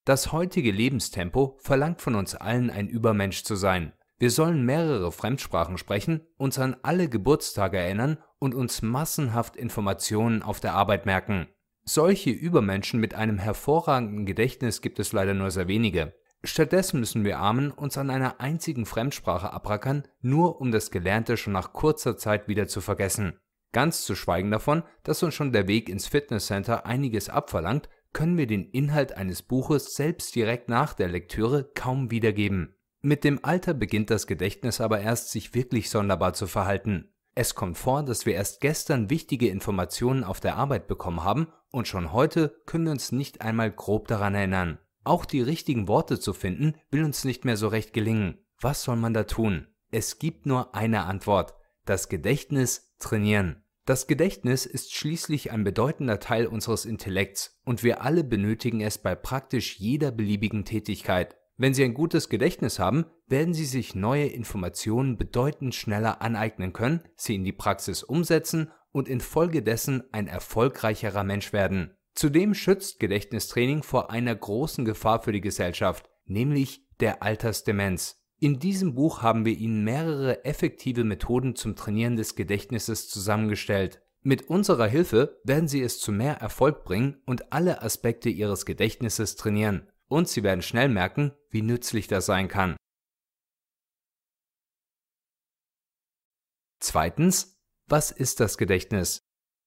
Das heutige Lebenstempo verlangt von uns allen, ein Übermensch zu sein. Wir sollen mehrere Fremdsprachen sprechen, uns an alle Geburtstage erinnern und uns massenhaft Informationen auf der Arbeit merken. Solche Übermenschen mit einem hervorragenden Gedächtnis gibt es leider nur sehr wenige. Stattdessen müssen wir Armen uns an einer einzigen Fremdsprache abrackern, nur um das Gelernte schon nach kurzer Zeit wieder zu vergessen. Ganz zu schweigen davon, dass uns schon der Weg ins Fitnesscenter einiges abverlangt, können wir den Inhalt eines Buches selbst direkt nach der Lektüre kaum wiedergeben. Mit dem Alter beginnt das Gedächtnis aber erst, sich wirklich sonderbar zu verhalten. Es kommt vor, dass wir erst gestern wichtige Informationen auf der Arbeit bekommen haben und schon heute können wir uns nicht einmal grob daran erinnern. Auch die richtigen Worte zu finden, will uns nicht mehr so recht gelingen. Was soll man da tun? Es gibt nur eine Antwort: das Gedächtnis trainieren. Das Gedächtnis ist schließlich ein bedeutender Teil unseres Intellekts und wir alle benötigen es bei praktisch jeder beliebigen Tätigkeit. Wenn Sie ein gutes Gedächtnis haben, werden Sie sich neue Informationen bedeutend schneller aneignen können, sie in die Praxis umsetzen und infolgedessen ein erfolgreicherer Mensch werden. Zudem schützt Gedächtnistraining vor einer großen Gefahr für die Gesellschaft, nämlich der Altersdemenz. In diesem Buch haben wir Ihnen mehrere effektive Methoden zum Trainieren des Gedächtnisses zusammengestellt. Mit unserer Hilfe werden Sie es zu mehr Erfolg bringen und alle Aspekte Ihres Gedächtnisses trainieren. Und Sie werden schnell merken, wie nützlich das sein kann. Zweitens, was ist das Gedächtnis?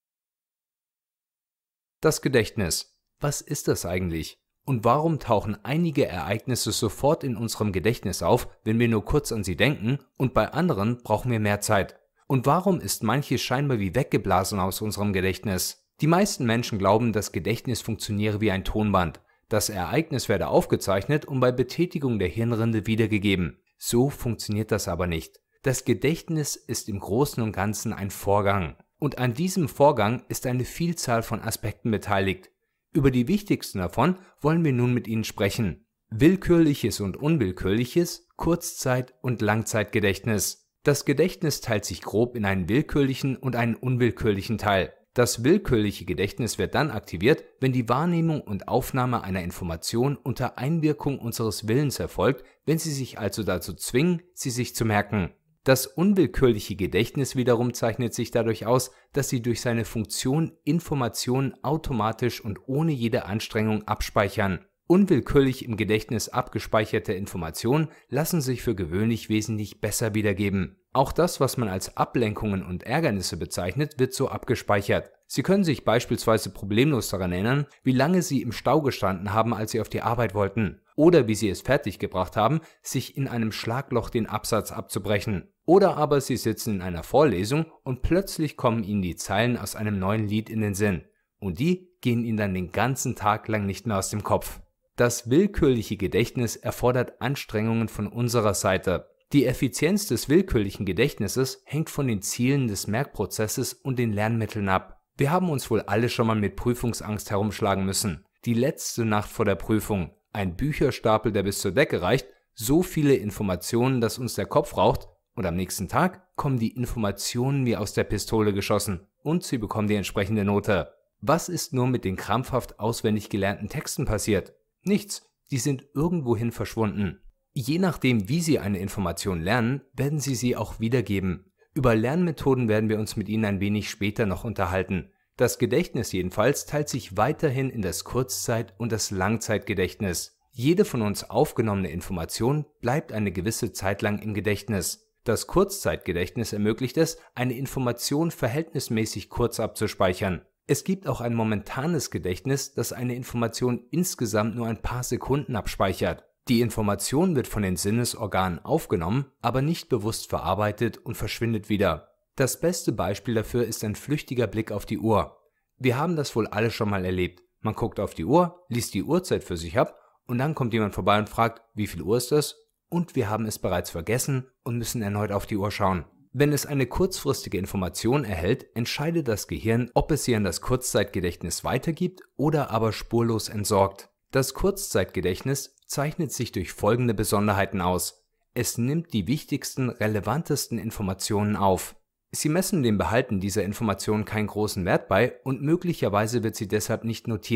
Das Gedächtnis. Was ist das eigentlich? Und warum tauchen einige Ereignisse sofort in unserem Gedächtnis auf, wenn wir nur kurz an sie denken, und bei anderen brauchen wir mehr Zeit? Und warum ist manches scheinbar wie weggeblasen aus unserem Gedächtnis? Die meisten Menschen glauben, das Gedächtnis funktioniere wie ein Tonband. Das Ereignis werde aufgezeichnet und bei Betätigung der Hirnrinde wiedergegeben. So funktioniert das aber nicht. Das Gedächtnis ist im Großen und Ganzen ein Vorgang. Und an diesem Vorgang ist eine Vielzahl von Aspekten beteiligt. Über die wichtigsten davon wollen wir nun mit Ihnen sprechen. Willkürliches und unwillkürliches, Kurzzeit- und Langzeitgedächtnis. Das Gedächtnis teilt sich grob in einen willkürlichen und einen unwillkürlichen Teil. Das willkürliche Gedächtnis wird dann aktiviert, wenn die Wahrnehmung und Aufnahme einer Information unter Einwirkung unseres Willens erfolgt, wenn Sie sich also dazu zwingen, sie sich zu merken. Das unwillkürliche Gedächtnis wiederum zeichnet sich dadurch aus, dass sie durch seine Funktion Informationen automatisch und ohne jede Anstrengung abspeichern. Unwillkürlich im Gedächtnis abgespeicherte Informationen lassen sich für gewöhnlich wesentlich besser wiedergeben. Auch das, was man als Ablenkungen und Ärgernisse bezeichnet, wird so abgespeichert. Sie können sich beispielsweise problemlos daran erinnern, wie lange Sie im Stau gestanden haben, als Sie auf die Arbeit wollten. Oder wie Sie es fertiggebracht haben, sich in einem Schlagloch den Absatz abzubrechen. Oder aber Sie sitzen in einer Vorlesung und plötzlich kommen Ihnen die Zeilen aus einem neuen Lied in den Sinn. Und die gehen Ihnen dann den ganzen Tag lang nicht mehr aus dem Kopf. Das willkürliche Gedächtnis erfordert Anstrengungen von unserer Seite. Die Effizienz des willkürlichen Gedächtnisses hängt von den Zielen des Merkprozesses und den Lernmitteln ab. Wir haben uns wohl alle schon mal mit Prüfungsangst herumschlagen müssen. Die letzte Nacht vor der Prüfung, ein Bücherstapel, der bis zur Decke reicht, so viele Informationen, dass uns der Kopf raucht, und am nächsten Tag kommen die Informationen wie aus der Pistole geschossen und Sie bekommen die entsprechende Note. Was ist nur mit den krampfhaft auswendig gelernten Texten passiert? Nichts, die sind irgendwohin verschwunden. Je nachdem, wie Sie eine Information lernen, werden Sie sie auch wiedergeben. Über Lernmethoden werden wir uns mit Ihnen ein wenig später noch unterhalten. Das Gedächtnis jedenfalls teilt sich weiterhin in das Kurzzeit- und das Langzeitgedächtnis. Jede von uns aufgenommene Information bleibt eine gewisse Zeit lang im Gedächtnis. Das Kurzzeitgedächtnis ermöglicht es, eine Information verhältnismäßig kurz abzuspeichern. Es gibt auch ein momentanes Gedächtnis, das eine Information insgesamt nur ein paar Sekunden abspeichert. Die Information wird von den Sinnesorganen aufgenommen, aber nicht bewusst verarbeitet und verschwindet wieder. Das beste Beispiel dafür ist ein flüchtiger Blick auf die Uhr. Wir haben das wohl alle schon mal erlebt. Man guckt auf die Uhr, liest die Uhrzeit für sich ab und dann kommt jemand vorbei und fragt, wie viel Uhr ist es? Und wir haben es bereits vergessen und müssen erneut auf die Uhr schauen. Wenn es eine kurzfristige Information erhält, entscheidet das Gehirn, ob es sie an das Kurzzeitgedächtnis weitergibt oder aber spurlos entsorgt. Das Kurzzeitgedächtnis zeichnet sich durch folgende Besonderheiten aus. Es nimmt die wichtigsten, relevantesten Informationen auf. Sie messen dem Behalten dieser Informationen keinen großen Wert bei und möglicherweise wird sie deshalb nicht notiert.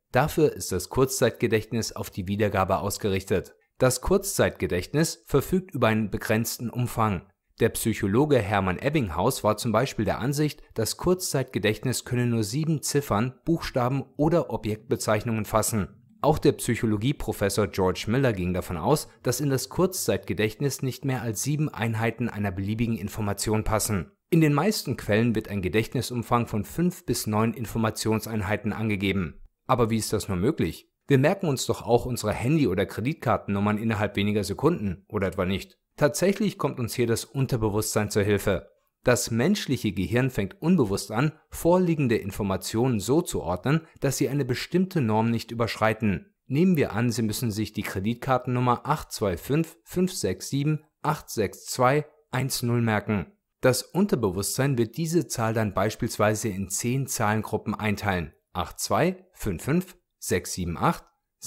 Dafür ist das Kurzzeitgedächtnis auf die Wiedergabe ausgerichtet. Das Kurzzeitgedächtnis verfügt über einen begrenzten Umfang. Der Psychologe Hermann Ebbinghaus war zum Beispiel der Ansicht, das Kurzzeitgedächtnis könne nur 7 Ziffern, Buchstaben oder Objektbezeichnungen fassen. Auch der Psychologieprofessor George Miller ging davon aus, dass in das Kurzzeitgedächtnis nicht mehr als 7 Einheiten einer beliebigen Information passen. In den meisten Quellen wird ein Gedächtnisumfang von 5 bis 9 Informationseinheiten angegeben. Aber wie ist das nur möglich? Wir merken uns doch auch unsere Handy- oder Kreditkartennummern innerhalb weniger Sekunden, oder etwa nicht? Tatsächlich kommt uns hier das Unterbewusstsein zur Hilfe. Das menschliche Gehirn fängt unbewusst an, vorliegende Informationen so zu ordnen, dass sie eine bestimmte Norm nicht überschreiten. Nehmen wir an, Sie müssen sich die Kreditkartennummer 825 567 862 10 merken. Das Unterbewusstsein wird diese Zahl dann beispielsweise in 10 Zahlengruppen einteilen. 82, 55, 678,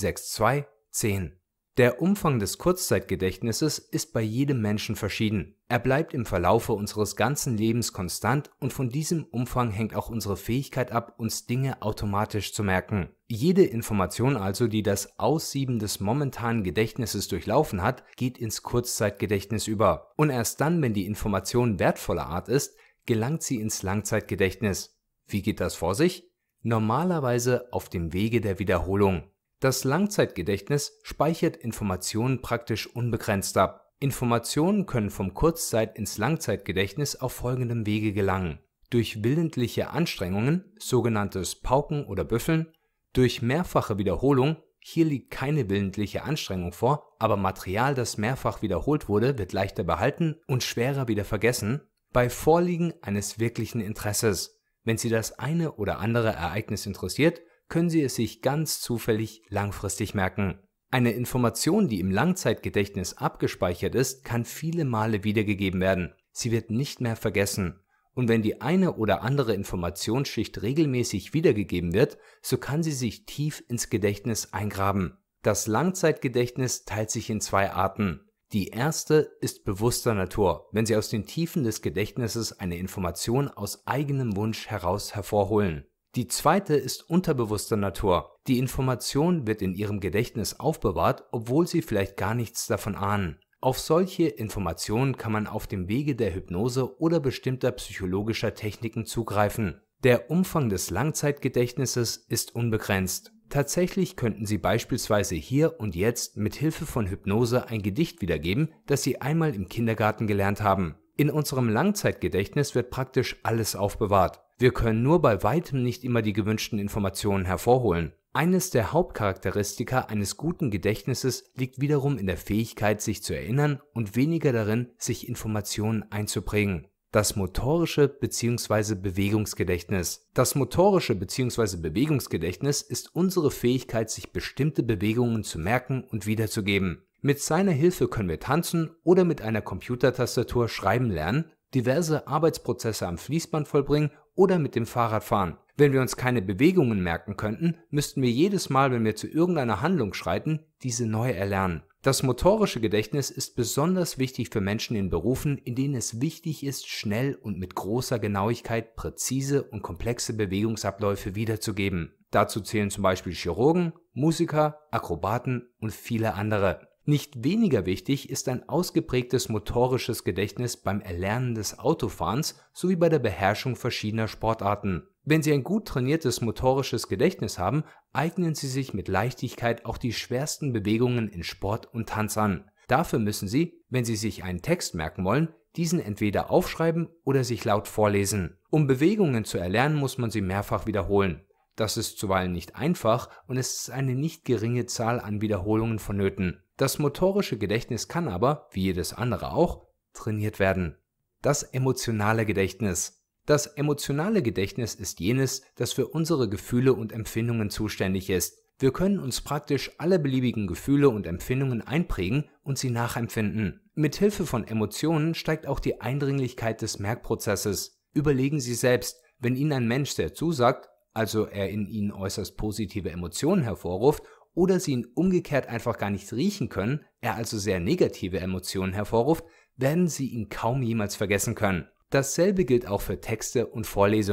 62, 10. Der Umfang des Kurzzeitgedächtnisses ist bei jedem Menschen verschieden. Er bleibt im Verlaufe unseres ganzen Lebens konstant und von diesem Umfang hängt auch unsere Fähigkeit ab, uns Dinge automatisch zu merken. Jede Information also, die das Aussieben des momentanen Gedächtnisses durchlaufen hat, geht ins Kurzzeitgedächtnis über. Und erst dann, wenn die Information wertvoller Art ist, gelangt sie ins Langzeitgedächtnis. Wie geht das vor sich? Normalerweise auf dem Wege der Wiederholung. Das Langzeitgedächtnis speichert Informationen praktisch unbegrenzt ab. Informationen können vom Kurzzeit- ins Langzeitgedächtnis auf folgendem Wege gelangen: durch willentliche Anstrengungen, sogenanntes Pauken oder Büffeln, durch mehrfache Wiederholung, hier liegt keine willentliche Anstrengung vor, aber Material, das mehrfach wiederholt wurde, wird leichter behalten und schwerer wieder vergessen, bei Vorliegen eines wirklichen Interesses. Wenn Sie das eine oder andere Ereignis interessiert, können Sie es sich ganz zufällig langfristig merken. Eine Information, die im Langzeitgedächtnis abgespeichert ist, kann viele Male wiedergegeben werden. Sie wird nicht mehr vergessen. Und wenn die eine oder andere Informationsschicht regelmäßig wiedergegeben wird, so kann sie sich tief ins Gedächtnis eingraben. Das Langzeitgedächtnis teilt sich in 2 Arten. Die erste ist bewusster Natur, wenn Sie aus den Tiefen des Gedächtnisses eine Information aus eigenem Wunsch heraus hervorholen. Die zweite ist unterbewusster Natur. Die Information wird in Ihrem Gedächtnis aufbewahrt, obwohl Sie vielleicht gar nichts davon ahnen. Auf solche Informationen kann man auf dem Wege der Hypnose oder bestimmter psychologischer Techniken zugreifen. Der Umfang des Langzeitgedächtnisses ist unbegrenzt. Tatsächlich könnten Sie beispielsweise hier und jetzt mit Hilfe von Hypnose ein Gedicht wiedergeben, das Sie einmal im Kindergarten gelernt haben. In unserem Langzeitgedächtnis wird praktisch alles aufbewahrt. Wir können nur bei weitem nicht immer die gewünschten Informationen hervorholen. Eines der Hauptcharakteristika eines guten Gedächtnisses liegt wiederum in der Fähigkeit, sich zu erinnern und weniger darin, sich Informationen einzuprägen. Das motorische bzw. Bewegungsgedächtnis. Das motorische bzw. Bewegungsgedächtnis ist unsere Fähigkeit, sich bestimmte Bewegungen zu merken und wiederzugeben. Mit seiner Hilfe können wir tanzen oder mit einer Computertastatur schreiben lernen, diverse Arbeitsprozesse am Fließband vollbringen oder mit dem Fahrrad fahren. Wenn wir uns keine Bewegungen merken könnten, müssten wir jedes Mal, wenn wir zu irgendeiner Handlung schreiten, diese neu erlernen. Das motorische Gedächtnis ist besonders wichtig für Menschen in Berufen, in denen es wichtig ist, schnell und mit großer Genauigkeit präzise und komplexe Bewegungsabläufe wiederzugeben. Dazu zählen zum Beispiel Chirurgen, Musiker, Akrobaten und viele andere. Nicht weniger wichtig ist ein ausgeprägtes motorisches Gedächtnis beim Erlernen des Autofahrens sowie bei der Beherrschung verschiedener Sportarten. Wenn Sie ein gut trainiertes motorisches Gedächtnis haben, eignen Sie sich mit Leichtigkeit auch die schwersten Bewegungen in Sport und Tanz an. Dafür müssen Sie, wenn Sie sich einen Text merken wollen, diesen entweder aufschreiben oder sich laut vorlesen. Um Bewegungen zu erlernen, muss man sie mehrfach wiederholen. Das ist zuweilen nicht einfach und es ist eine nicht geringe Zahl an Wiederholungen vonnöten. Das motorische Gedächtnis kann aber, wie jedes andere auch, trainiert werden. Das emotionale Gedächtnis. Das emotionale Gedächtnis ist jenes, das für unsere Gefühle und Empfindungen zuständig ist. Wir können uns praktisch alle beliebigen Gefühle und Empfindungen einprägen und sie nachempfinden. Mit Hilfe von Emotionen steigt auch die Eindringlichkeit des Merkprozesses. Überlegen Sie selbst, wenn Ihnen ein Mensch sehr zusagt, also er in Ihnen äußerst positive Emotionen hervorruft, oder Sie ihn umgekehrt einfach gar nicht riechen können, er also sehr negative Emotionen hervorruft, werden Sie ihn kaum jemals vergessen können. Dasselbe gilt auch für Texte und Vorlesungen.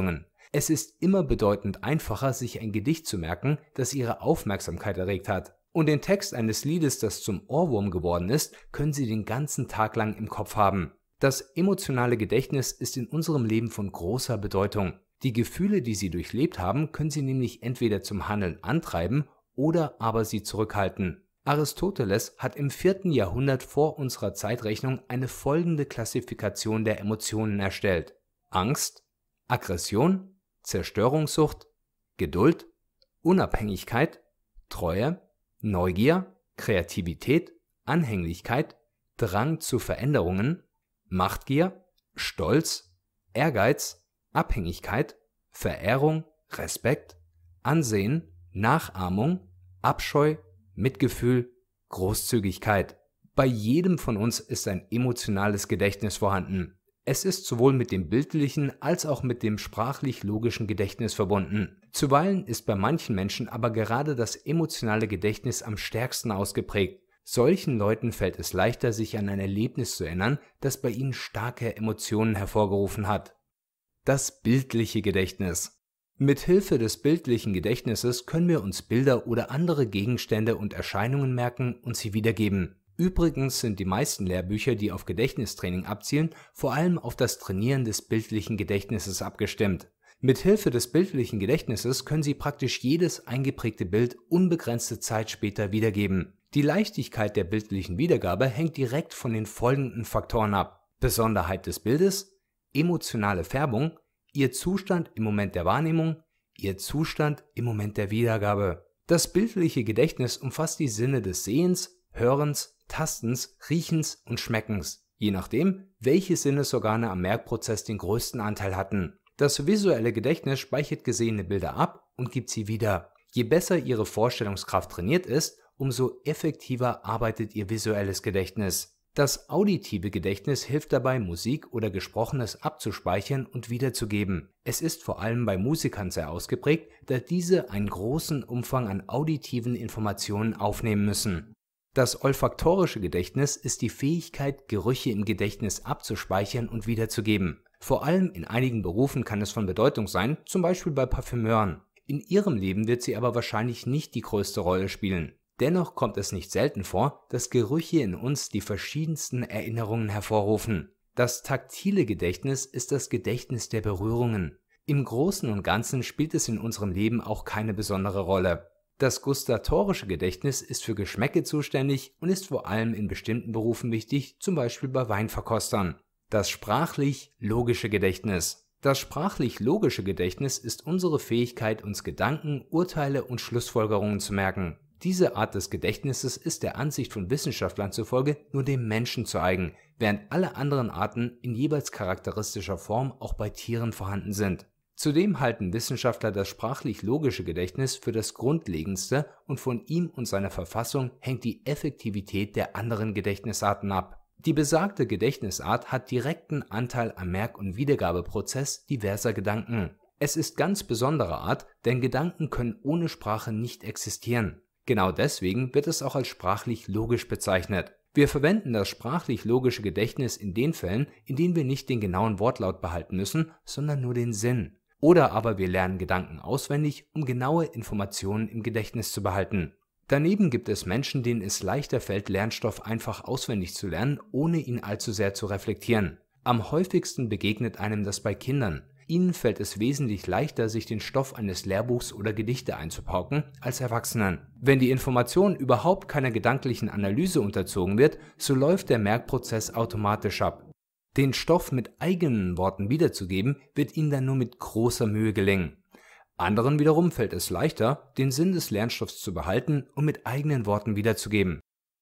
Es ist immer bedeutend einfacher, sich ein Gedicht zu merken, das Ihre Aufmerksamkeit erregt hat. Und den Text eines Liedes, das zum Ohrwurm geworden ist, können Sie den ganzen Tag lang im Kopf haben. Das emotionale Gedächtnis ist in unserem Leben von großer Bedeutung. Die Gefühle, die Sie durchlebt haben, können Sie nämlich entweder zum Handeln antreiben oder aber sie zurückhalten. Aristoteles hat im 4. Jahrhundert vor unserer Zeitrechnung eine folgende Klassifikation der Emotionen erstellt: Angst, Aggression, Zerstörungssucht, Geduld, Unabhängigkeit, Treue, Neugier, Kreativität, Anhänglichkeit, Drang zu Veränderungen, Machtgier, Stolz, Ehrgeiz, Abhängigkeit, Verehrung, Respekt, Ansehen, Nachahmung, Abscheu, Mitgefühl, Großzügigkeit. Bei jedem von uns ist ein emotionales Gedächtnis vorhanden. Es ist sowohl mit dem bildlichen als auch mit dem sprachlich-logischen Gedächtnis verbunden. Zuweilen ist bei manchen Menschen aber gerade das emotionale Gedächtnis am stärksten ausgeprägt. Solchen Leuten fällt es leichter, sich an ein Erlebnis zu erinnern, das bei ihnen starke Emotionen hervorgerufen hat. Das bildliche Gedächtnis. Mithilfe des bildlichen Gedächtnisses können wir uns Bilder oder andere Gegenstände und Erscheinungen merken und sie wiedergeben. Übrigens sind die meisten Lehrbücher, die auf Gedächtnistraining abzielen, vor allem auf das Trainieren des bildlichen Gedächtnisses abgestimmt. Mithilfe des bildlichen Gedächtnisses können Sie praktisch jedes eingeprägte Bild unbegrenzte Zeit später wiedergeben. Die Leichtigkeit der bildlichen Wiedergabe hängt direkt von den folgenden Faktoren ab: Besonderheit des Bildes, emotionale Färbung, Ihr Zustand im Moment der Wahrnehmung, Ihr Zustand im Moment der Wiedergabe. Das bildliche Gedächtnis umfasst die Sinne des Sehens, Hörens, Tastens, Riechens und Schmeckens, je nachdem, welche Sinnesorgane am Merkprozess den größten Anteil hatten. Das visuelle Gedächtnis speichert gesehene Bilder ab und gibt sie wieder. Je besser Ihre Vorstellungskraft trainiert ist, umso effektiver arbeitet Ihr visuelles Gedächtnis. Das auditive Gedächtnis hilft dabei, Musik oder Gesprochenes abzuspeichern und wiederzugeben. Es ist vor allem bei Musikern sehr ausgeprägt, da diese einen großen Umfang an auditiven Informationen aufnehmen müssen. Das olfaktorische Gedächtnis ist die Fähigkeit, Gerüche im Gedächtnis abzuspeichern und wiederzugeben. Vor allem in einigen Berufen kann es von Bedeutung sein, zum Beispiel bei Parfümeuren. In Ihrem Leben wird sie aber wahrscheinlich nicht die größte Rolle spielen. Dennoch kommt es nicht selten vor, dass Gerüche in uns die verschiedensten Erinnerungen hervorrufen. Das taktile Gedächtnis ist das Gedächtnis der Berührungen. Im Großen und Ganzen spielt es in unserem Leben auch keine besondere Rolle. Das gustatorische Gedächtnis ist für Geschmäcke zuständig und ist vor allem in bestimmten Berufen wichtig, zum Beispiel bei Weinverkostern. Das sprachlich-logische Gedächtnis. Das sprachlich-logische Gedächtnis ist unsere Fähigkeit, uns Gedanken, Urteile und Schlussfolgerungen zu merken. Diese Art des Gedächtnisses ist der Ansicht von Wissenschaftlern zufolge nur dem Menschen zu eigen, während alle anderen Arten in jeweils charakteristischer Form auch bei Tieren vorhanden sind. Zudem halten Wissenschaftler das sprachlich-logische Gedächtnis für das Grundlegendste und von ihm und seiner Verfassung hängt die Effektivität der anderen Gedächtnisarten ab. Die besagte Gedächtnisart hat direkten Anteil am Merk- und Wiedergabeprozess diverser Gedanken. Es ist ganz besondere Art, denn Gedanken können ohne Sprache nicht existieren. Genau deswegen wird es auch als sprachlich-logisch bezeichnet. Wir verwenden das sprachlich-logische Gedächtnis in den Fällen, in denen wir nicht den genauen Wortlaut behalten müssen, sondern nur den Sinn. Oder aber wir lernen Gedanken auswendig, um genaue Informationen im Gedächtnis zu behalten. Daneben gibt es Menschen, denen es leichter fällt, Lernstoff einfach auswendig zu lernen, ohne ihn allzu sehr zu reflektieren. Am häufigsten begegnet einem das bei Kindern. Ihnen fällt es wesentlich leichter, sich den Stoff eines Lehrbuchs oder Gedichte einzupauken, als Erwachsenen. Wenn die Information überhaupt keiner gedanklichen Analyse unterzogen wird, so läuft der Merkprozess automatisch ab. Den Stoff mit eigenen Worten wiederzugeben, wird ihnen dann nur mit großer Mühe gelingen. Anderen wiederum fällt es leichter, den Sinn des Lernstoffs zu behalten und mit eigenen Worten wiederzugeben.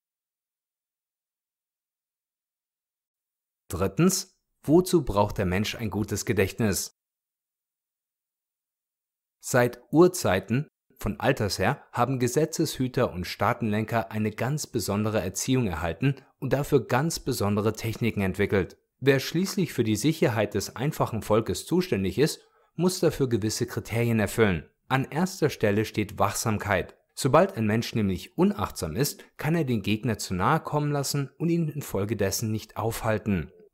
Drittens, wozu braucht der Mensch ein gutes Gedächtnis? Seit Urzeiten, von alters her, haben Gesetzeshüter und Staatenlenker eine ganz besondere Erziehung erhalten und dafür ganz besondere Techniken entwickelt. Wer schließlich für die Sicherheit des einfachen Volkes zuständig ist, muss dafür gewisse Kriterien erfüllen. An erster Stelle steht Wachsamkeit. Sobald ein Mensch nämlich unachtsam ist, kann er den Gegner zu nahe kommen lassen und ihn infolgedessen nicht aufhalten.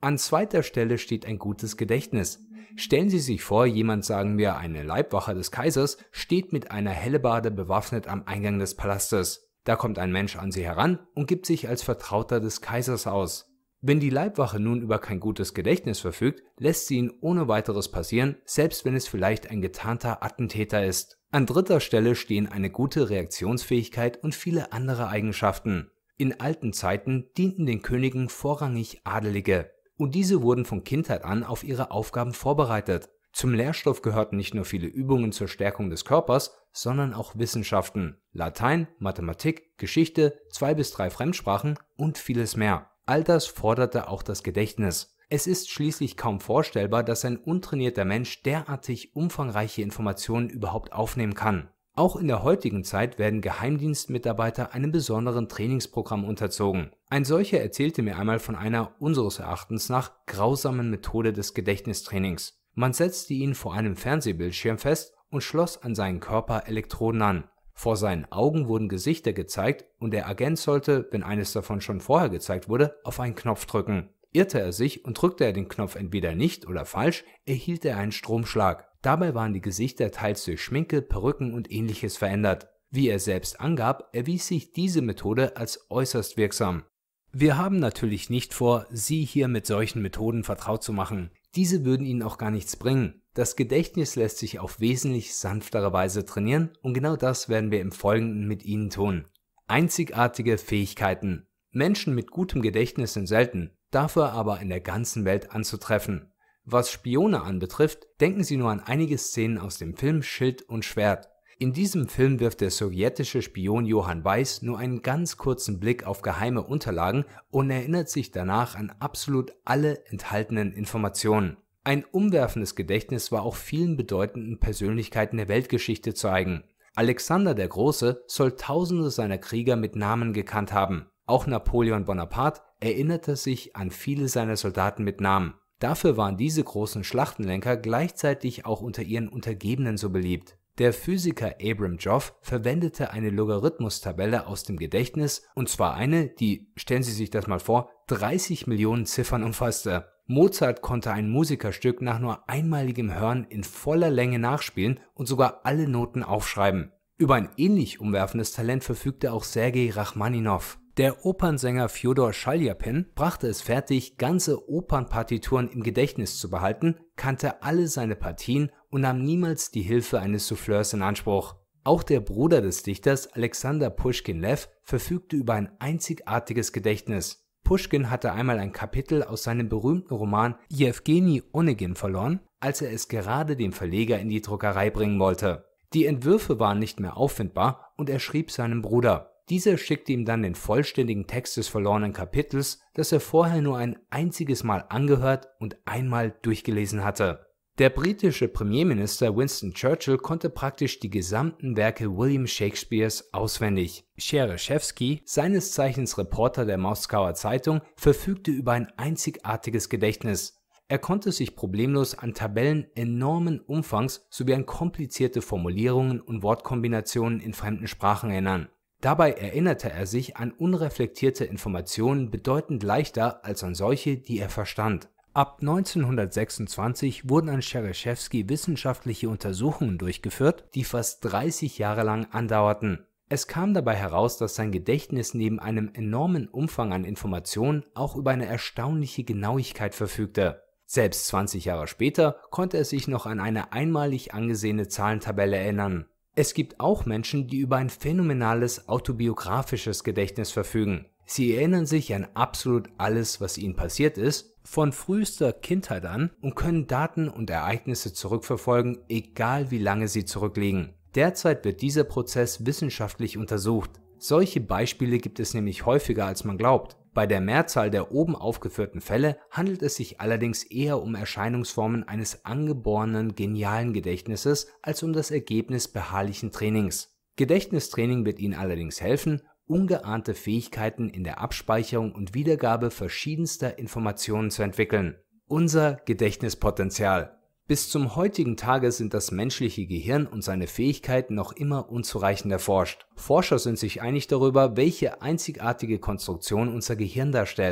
An zweiter Stelle steht ein gutes Gedächtnis. Stellen Sie sich vor, jemand, sagen wir eine Leibwache des Kaisers, steht mit einer Hellebarde bewaffnet am Eingang des Palastes. Da kommt ein Mensch an Sie heran und gibt sich als Vertrauter des Kaisers aus. Wenn die Leibwache nun über kein gutes Gedächtnis verfügt, lässt sie ihn ohne weiteres passieren, selbst wenn es vielleicht ein getarnter Attentäter ist. An dritter Stelle stehen eine gute Reaktionsfähigkeit und viele andere Eigenschaften. In alten Zeiten dienten den Königen vorrangig Adelige, und diese wurden von Kindheit an auf ihre Aufgaben vorbereitet. Zum Lehrstoff gehörten nicht nur viele Übungen zur Stärkung des Körpers, sondern auch Wissenschaften, Latein, Mathematik, Geschichte, 2 bis 3 Fremdsprachen und vieles mehr. All das forderte auch das Gedächtnis. Es ist schließlich kaum vorstellbar, dass ein untrainierter Mensch derartig umfangreiche Informationen überhaupt aufnehmen kann. Auch in der heutigen Zeit werden Geheimdienstmitarbeiter einem besonderen Trainingsprogramm unterzogen. Ein solcher erzählte mir einmal von einer, unseres Erachtens nach, grausamen Methode des Gedächtnistrainings. Man setzte ihn vor einem Fernsehbildschirm fest und schloss an seinen Körper Elektroden an. Vor seinen Augen wurden Gesichter gezeigt und der Agent sollte, wenn eines davon schon vorher gezeigt wurde, auf einen Knopf drücken. Irrte er sich und drückte er den Knopf entweder nicht oder falsch, erhielt er einen Stromschlag. Dabei waren die Gesichter teils durch Schminke, Perücken und ähnliches verändert. Wie er selbst angab, erwies sich diese Methode als äußerst wirksam. Wir haben natürlich nicht vor, Sie hier mit solchen Methoden vertraut zu machen. Diese würden Ihnen auch gar nichts bringen. Das Gedächtnis lässt sich auf wesentlich sanftere Weise trainieren und genau das werden wir im Folgenden mit Ihnen tun. Einzigartige Fähigkeiten. Menschen mit gutem Gedächtnis sind selten, dafür aber in der ganzen Welt anzutreffen. Was Spione anbetrifft, denken Sie nur an einige Szenen aus dem Film Schild und Schwert. In diesem Film wirft der sowjetische Spion Johann Weiss nur einen ganz kurzen Blick auf geheime Unterlagen und erinnert sich danach an absolut alle enthaltenen Informationen. Ein umwerfendes Gedächtnis war auch vielen bedeutenden Persönlichkeiten der Weltgeschichte zu eigen. Alexander der Große soll Tausende seiner Krieger mit Namen gekannt haben. Auch Napoleon Bonaparte erinnerte sich an viele seiner Soldaten mit Namen. Dafür waren diese großen Schlachtenlenker gleichzeitig auch unter ihren Untergebenen so beliebt. Der Physiker Abram Joff verwendete eine Logarithmustabelle aus dem Gedächtnis, und zwar eine, die, stellen Sie sich das mal vor, 30 Millionen Ziffern umfasste. Mozart konnte ein Musikerstück nach nur einmaligem Hören in voller Länge nachspielen und sogar alle Noten aufschreiben. Über ein ähnlich umwerfendes Talent verfügte auch Sergei Rachmaninow. Der Opernsänger Fjodor Schaljapin brachte es fertig, ganze Opernpartituren im Gedächtnis zu behalten, kannte alle seine Partien und nahm niemals die Hilfe eines Souffleurs in Anspruch. Auch der Bruder des Dichters Alexander Puschkin-Lew verfügte über ein einzigartiges Gedächtnis. Puschkin hatte einmal ein Kapitel aus seinem berühmten Roman Jewgeni Onegin verloren, als er es gerade dem Verleger in die Druckerei bringen wollte. Die Entwürfe waren nicht mehr auffindbar und er schrieb seinem Bruder. Dieser schickte ihm dann den vollständigen Text des verlorenen Kapitels, das er vorher nur ein einziges Mal angehört und einmal durchgelesen hatte. Der britische Premierminister Winston Churchill konnte praktisch die gesamten Werke William Shakespeares auswendig. Schereshewski, seines Zeichens Reporter der Moskauer Zeitung, verfügte über ein einzigartiges Gedächtnis. Er konnte sich problemlos an Tabellen enormen Umfangs sowie an komplizierte Formulierungen und Wortkombinationen in fremden Sprachen erinnern. Dabei erinnerte er sich an unreflektierte Informationen bedeutend leichter als an solche, die er verstand. Ab 1926 wurden an Schereshewski wissenschaftliche Untersuchungen durchgeführt, die fast 30 Jahre lang andauerten. Es kam dabei heraus, dass sein Gedächtnis neben einem enormen Umfang an Informationen auch über eine erstaunliche Genauigkeit verfügte. Selbst 20 Jahre später konnte er sich noch an eine einmalig angesehene Zahlentabelle erinnern. Es gibt auch Menschen, die über ein phänomenales autobiografisches Gedächtnis verfügen. Sie erinnern sich an absolut alles, was ihnen passiert ist, von frühester Kindheit an und können Daten und Ereignisse zurückverfolgen, egal wie lange sie zurückliegen. Derzeit wird dieser Prozess wissenschaftlich untersucht. Solche Beispiele gibt es nämlich häufiger, als man glaubt. Bei der Mehrzahl der oben aufgeführten Fälle handelt es sich allerdings eher um Erscheinungsformen eines angeborenen genialen Gedächtnisses als um das Ergebnis beharrlichen Trainings. Gedächtnistraining wird Ihnen allerdings helfen, ungeahnte Fähigkeiten in der Abspeicherung und Wiedergabe verschiedenster Informationen zu entwickeln. Unser Gedächtnispotenzial. Bis zum heutigen Tage sind das menschliche Gehirn und seine Fähigkeiten noch immer unzureichend erforscht. Forscher sind sich einig darüber, welche einzigartige Konstruktion unser Gehirn darstellt.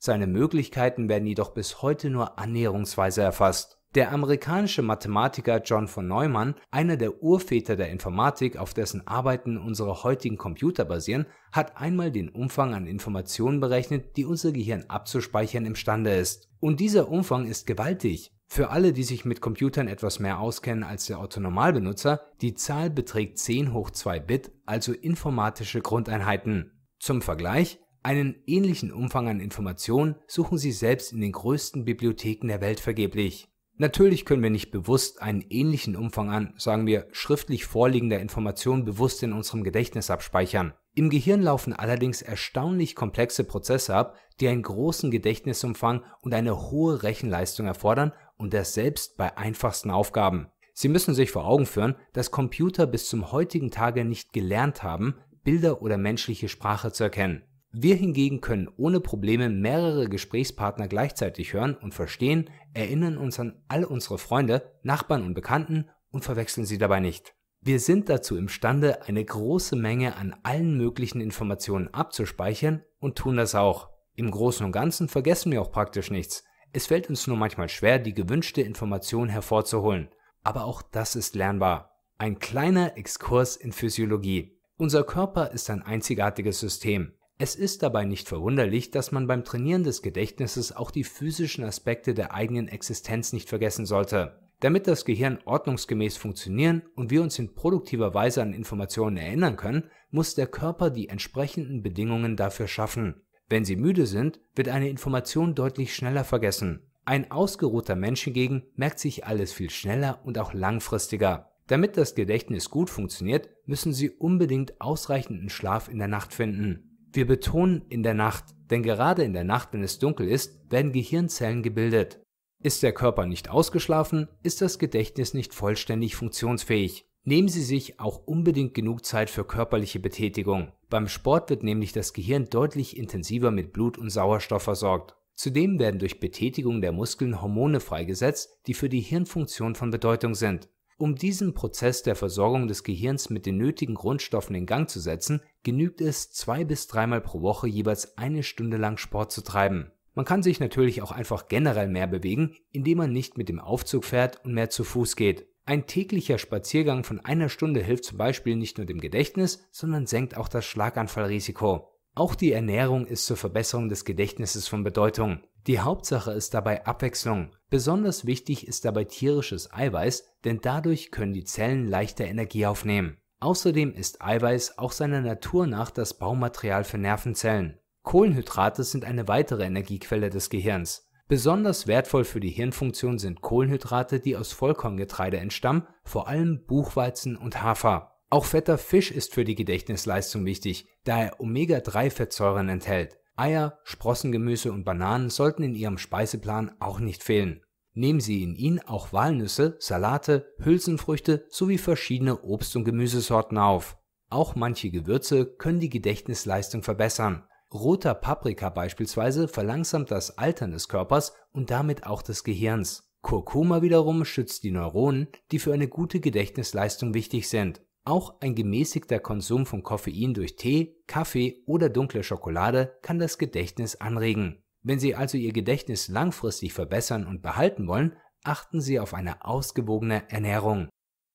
Seine Möglichkeiten werden jedoch bis heute nur annäherungsweise erfasst. Der amerikanische Mathematiker John von Neumann, einer der Urväter der Informatik, auf dessen Arbeiten unsere heutigen Computer basieren, hat einmal den Umfang an Informationen berechnet, die unser Gehirn abzuspeichern imstande ist. Und dieser Umfang ist gewaltig. Für alle, die sich mit Computern etwas mehr auskennen als der Otto-Normalbenutzer, die Zahl beträgt 10 hoch 2 Bit, also informatische Grundeinheiten. Zum Vergleich: einen ähnlichen Umfang an Informationen suchen Sie selbst in den größten Bibliotheken der Welt vergeblich. Natürlich können wir nicht bewusst einen ähnlichen Umfang an, sagen wir, schriftlich vorliegender Informationen bewusst in unserem Gedächtnis abspeichern. Im Gehirn laufen allerdings erstaunlich komplexe Prozesse ab, die einen großen Gedächtnisumfang und eine hohe Rechenleistung erfordern, und das selbst bei einfachsten Aufgaben. Sie müssen sich vor Augen führen, dass Computer bis zum heutigen Tage nicht gelernt haben, Bilder oder menschliche Sprache zu erkennen. Wir hingegen können ohne Probleme mehrere Gesprächspartner gleichzeitig hören und verstehen, erinnern uns an all unsere Freunde, Nachbarn und Bekannten und verwechseln sie dabei nicht. Wir sind dazu imstande, eine große Menge an allen möglichen Informationen abzuspeichern und tun das auch. Im Großen und Ganzen vergessen wir auch praktisch nichts. Es fällt uns nur manchmal schwer, die gewünschte Information hervorzuholen. Aber auch das ist lernbar. Ein kleiner Exkurs in Physiologie. Unser Körper ist ein einzigartiges System. Es ist dabei nicht verwunderlich, dass man beim Trainieren des Gedächtnisses auch die physischen Aspekte der eigenen Existenz nicht vergessen sollte. Damit das Gehirn ordnungsgemäß funktionieren und wir uns in produktiver Weise an Informationen erinnern können, muss der Körper die entsprechenden Bedingungen dafür schaffen. Wenn Sie müde sind, wird eine Information deutlich schneller vergessen. Ein ausgeruhter Mensch hingegen merkt sich alles viel schneller und auch langfristiger. Damit das Gedächtnis gut funktioniert, müssen Sie unbedingt ausreichenden Schlaf in der Nacht finden. Wir betonen in der Nacht, denn gerade in der Nacht, wenn es dunkel ist, werden Gehirnzellen gebildet. Ist der Körper nicht ausgeschlafen, ist das Gedächtnis nicht vollständig funktionsfähig. Nehmen Sie sich auch unbedingt genug Zeit für körperliche Betätigung. Beim Sport wird nämlich das Gehirn deutlich intensiver mit Blut und Sauerstoff versorgt. Zudem werden durch Betätigung der Muskeln Hormone freigesetzt, die für die Hirnfunktion von Bedeutung sind. Um diesen Prozess der Versorgung des Gehirns mit den nötigen Grundstoffen in Gang zu setzen, genügt es, 2 bis 3 Mal pro Woche jeweils 1 Stunde lang Sport zu treiben. Man kann sich natürlich auch einfach generell mehr bewegen, indem man nicht mit dem Aufzug fährt und mehr zu Fuß geht. Ein täglicher Spaziergang von 1 Stunde hilft zum Beispiel nicht nur dem Gedächtnis, sondern senkt auch das Schlaganfallrisiko. Auch die Ernährung ist zur Verbesserung des Gedächtnisses von Bedeutung. Die Hauptsache ist dabei Abwechslung. Besonders wichtig ist dabei tierisches Eiweiß, denn dadurch können die Zellen leichter Energie aufnehmen. Außerdem ist Eiweiß auch seiner Natur nach das Baumaterial für Nervenzellen. Kohlenhydrate sind eine weitere Energiequelle des Gehirns. Besonders wertvoll für die Hirnfunktion sind Kohlenhydrate, die aus Vollkorngetreide entstammen, vor allem Buchweizen und Hafer. Auch fetter Fisch ist für die Gedächtnisleistung wichtig, da er Omega-3-Fettsäuren enthält. Eier, Sprossengemüse und Bananen sollten in Ihrem Speiseplan auch nicht fehlen. Nehmen Sie in ihn auch Walnüsse, Salate, Hülsenfrüchte sowie verschiedene Obst- und Gemüsesorten auf. Auch manche Gewürze können die Gedächtnisleistung verbessern. Roter Paprika beispielsweise verlangsamt das Altern des Körpers und damit auch des Gehirns. Kurkuma wiederum schützt die Neuronen, die für eine gute Gedächtnisleistung wichtig sind. Auch ein gemäßigter Konsum von Koffein durch Tee, Kaffee oder dunkle Schokolade kann das Gedächtnis anregen. Wenn Sie also Ihr Gedächtnis langfristig verbessern und behalten wollen, achten Sie auf eine ausgewogene Ernährung.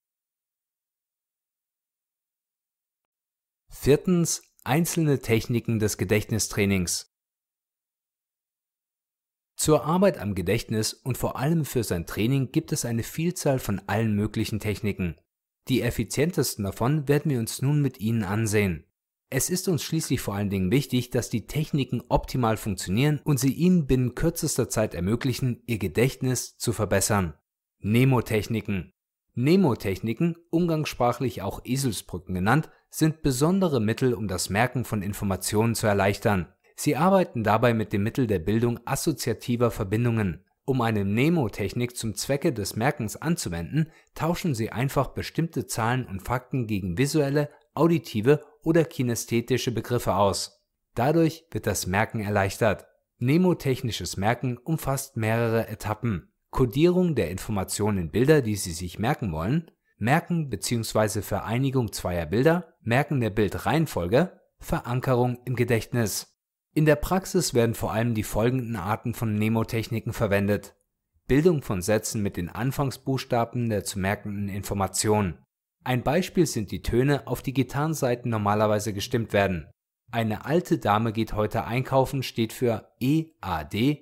Viertens, einzelne Techniken des Gedächtnistrainings. Zur Arbeit am Gedächtnis und vor allem für sein Training gibt es eine Vielzahl von allen möglichen Techniken. Die effizientesten davon werden wir uns nun mit Ihnen ansehen. Es ist uns schließlich vor allen Dingen wichtig, dass die Techniken optimal funktionieren und sie Ihnen binnen kürzester Zeit ermöglichen, Ihr Gedächtnis zu verbessern. Mnemotechniken. Mnemotechniken, umgangssprachlich auch Eselsbrücken genannt, sind besondere Mittel, um das Merken von Informationen zu erleichtern. Sie arbeiten dabei mit dem Mittel der Bildung assoziativer Verbindungen. Um eine Mnemotechnik zum Zwecke des Merkens anzuwenden, tauschen Sie einfach bestimmte Zahlen und Fakten gegen visuelle, auditive oder kinästhetische Begriffe aus. Dadurch wird das Merken erleichtert. Mnemotechnisches Merken umfasst mehrere Etappen: Kodierung der Informationen in Bilder, die Sie sich merken wollen, Merken bzw. Vereinigung zweier Bilder, Merken der Bildreihenfolge, Verankerung im Gedächtnis. In der Praxis werden vor allem die folgenden Arten von Mnemotechniken verwendet: Bildung von Sätzen mit den Anfangsbuchstaben der zu merkenden Informationen. Ein Beispiel sind die Töne, auf die Gitarrensaiten normalerweise gestimmt werden. Eine alte Dame geht heute einkaufen steht für EADGHE.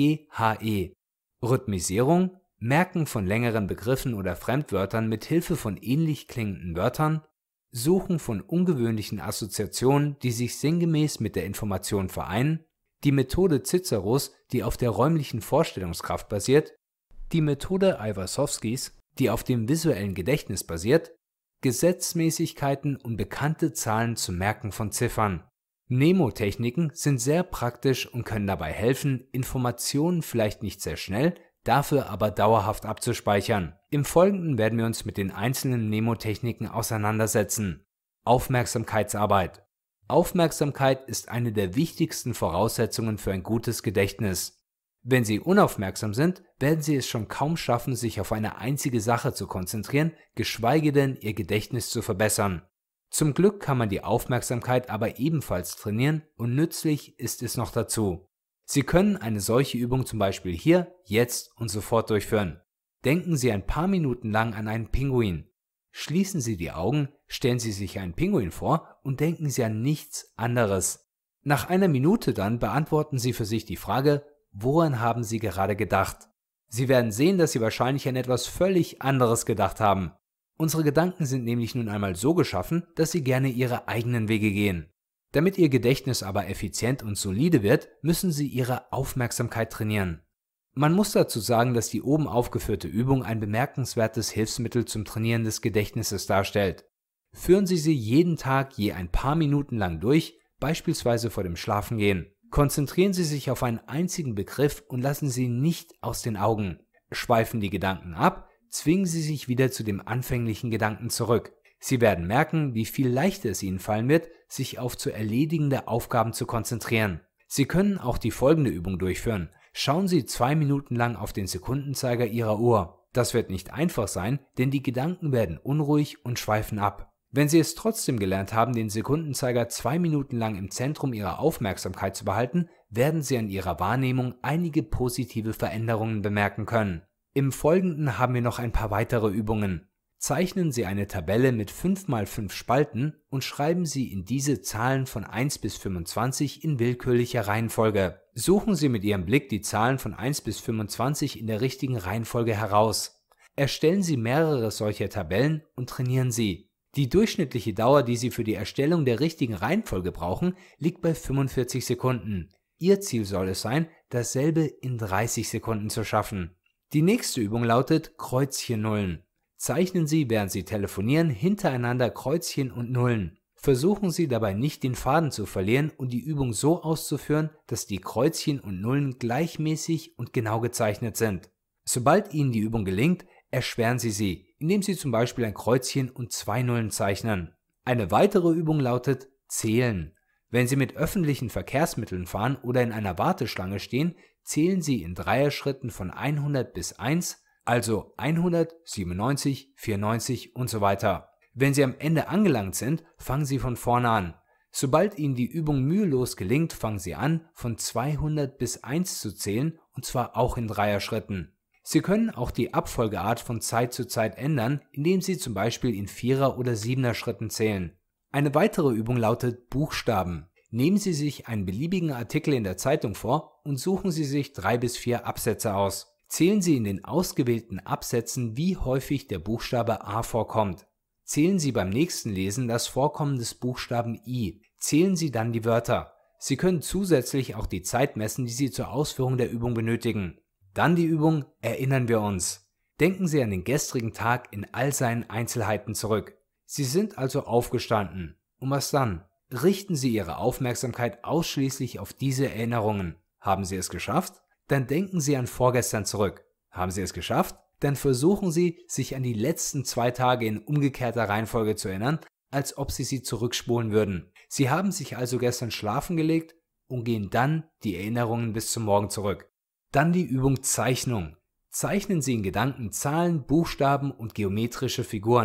Rhythmisierung, Merken von längeren Begriffen oder Fremdwörtern mit Hilfe von ähnlich klingenden Wörtern, Suchen von ungewöhnlichen Assoziationen, die sich sinngemäß mit der Information vereinen, die Methode Ciceros, die auf der räumlichen Vorstellungskraft basiert, die Methode Iwasowskis, die auf dem visuellen Gedächtnis basiert, Gesetzmäßigkeiten und bekannte Zahlen zum Merken von Ziffern. Mnemotechniken sind sehr praktisch und können dabei helfen, Informationen vielleicht nicht sehr schnell, dafür aber dauerhaft abzuspeichern. Im Folgenden werden wir uns mit den einzelnen Mnemotechniken auseinandersetzen. Aufmerksamkeitsarbeit. Aufmerksamkeit ist eine der wichtigsten Voraussetzungen für ein gutes Gedächtnis. Wenn Sie unaufmerksam sind, werden Sie es schon kaum schaffen, sich auf eine einzige Sache zu konzentrieren, geschweige denn Ihr Gedächtnis zu verbessern. Zum Glück kann man die Aufmerksamkeit aber ebenfalls trainieren und nützlich ist es noch dazu. Sie können eine solche Übung zum Beispiel hier, jetzt und sofort durchführen. Denken Sie ein paar Minuten lang an einen Pinguin. Schließen Sie die Augen, stellen Sie sich einen Pinguin vor und denken Sie an nichts anderes. Nach einer Minute dann beantworten Sie für sich die Frage: Woran haben Sie gerade gedacht? Sie werden sehen, dass Sie wahrscheinlich an etwas völlig anderes gedacht haben. Unsere Gedanken sind nämlich nun einmal so geschaffen, dass sie gerne ihre eigenen Wege gehen. Damit Ihr Gedächtnis aber effizient und solide wird, müssen Sie Ihre Aufmerksamkeit trainieren. Man muss dazu sagen, dass die oben aufgeführte Übung ein bemerkenswertes Hilfsmittel zum Trainieren des Gedächtnisses darstellt. Führen Sie sie jeden Tag je ein paar Minuten lang durch, beispielsweise vor dem Schlafengehen. Konzentrieren Sie sich auf einen einzigen Begriff und lassen Sie ihn nicht aus den Augen. Schweifen die Gedanken ab, zwingen Sie sich wieder zu dem anfänglichen Gedanken zurück. Sie werden merken, wie viel leichter es Ihnen fallen wird, sich auf zu erledigende Aufgaben zu konzentrieren. Sie können auch die folgende Übung durchführen. Schauen Sie 2 Minuten lang auf den Sekundenzeiger Ihrer Uhr. Das wird nicht einfach sein, denn die Gedanken werden unruhig und schweifen ab. Wenn Sie es trotzdem gelernt haben, den Sekundenzeiger 2 Minuten lang im Zentrum Ihrer Aufmerksamkeit zu behalten, werden Sie an Ihrer Wahrnehmung einige positive Veränderungen bemerken können. Im Folgenden haben wir noch ein paar weitere Übungen. Zeichnen Sie eine Tabelle mit 5 mal 5 Spalten und schreiben Sie in diese Zahlen von 1 bis 25 in willkürlicher Reihenfolge. Suchen Sie mit Ihrem Blick die Zahlen von 1 bis 25 in der richtigen Reihenfolge heraus. Erstellen Sie mehrere solcher Tabellen und trainieren sie. Die durchschnittliche Dauer, die Sie für die Erstellung der richtigen Reihenfolge brauchen, liegt bei 45 Sekunden. Ihr Ziel soll es sein, dasselbe in 30 Sekunden zu schaffen. Die nächste Übung lautet Kreuzchen-Nullen. Zeichnen Sie, während Sie telefonieren, hintereinander Kreuzchen und Nullen. Versuchen Sie dabei nicht den Faden zu verlieren und die Übung so auszuführen, dass die Kreuzchen und Nullen gleichmäßig und genau gezeichnet sind. Sobald Ihnen die Übung gelingt, erschweren Sie sie, indem Sie zum Beispiel ein Kreuzchen und 2 Nullen zeichnen. Eine weitere Übung lautet Zählen. Wenn Sie mit öffentlichen Verkehrsmitteln fahren oder in einer Warteschlange stehen, zählen Sie in Dreierschritten von 100 bis 1, also 100, 97, 94 und so weiter. Wenn Sie am Ende angelangt sind, fangen Sie von vorne an. Sobald Ihnen die Übung mühelos gelingt, fangen Sie an, von 200 bis 1 zu zählen, und zwar auch in Dreierschritten. Sie können auch die Abfolgeart von Zeit zu Zeit ändern, indem Sie zum Beispiel in 4er- oder 7er Schritten zählen. Eine weitere Übung lautet Buchstaben. Nehmen Sie sich einen beliebigen Artikel in der Zeitung vor und suchen Sie sich 3 bis 4 Absätze aus. Zählen Sie in den ausgewählten Absätzen, wie häufig der Buchstabe A vorkommt. Zählen Sie beim nächsten Lesen das Vorkommen des Buchstaben I. Zählen Sie dann die Wörter. Sie können zusätzlich auch die Zeit messen, die Sie zur Ausführung der Übung benötigen. Dann die Übung Erinnern wir uns. Denken Sie an den gestrigen Tag in all seinen Einzelheiten zurück. Sie sind also aufgestanden. Und was dann? Richten Sie Ihre Aufmerksamkeit ausschließlich auf diese Erinnerungen. Haben Sie es geschafft? Dann denken Sie an vorgestern zurück. Haben Sie es geschafft? Dann versuchen Sie, sich an die letzten 2 Tage in umgekehrter Reihenfolge zu erinnern, als ob Sie sie zurückspulen würden. Sie haben sich also gestern schlafen gelegt und gehen dann die Erinnerungen bis zum Morgen zurück. Dann die Übung Zeichnung. Zeichnen Sie in Gedanken Zahlen, Buchstaben und geometrische Figuren.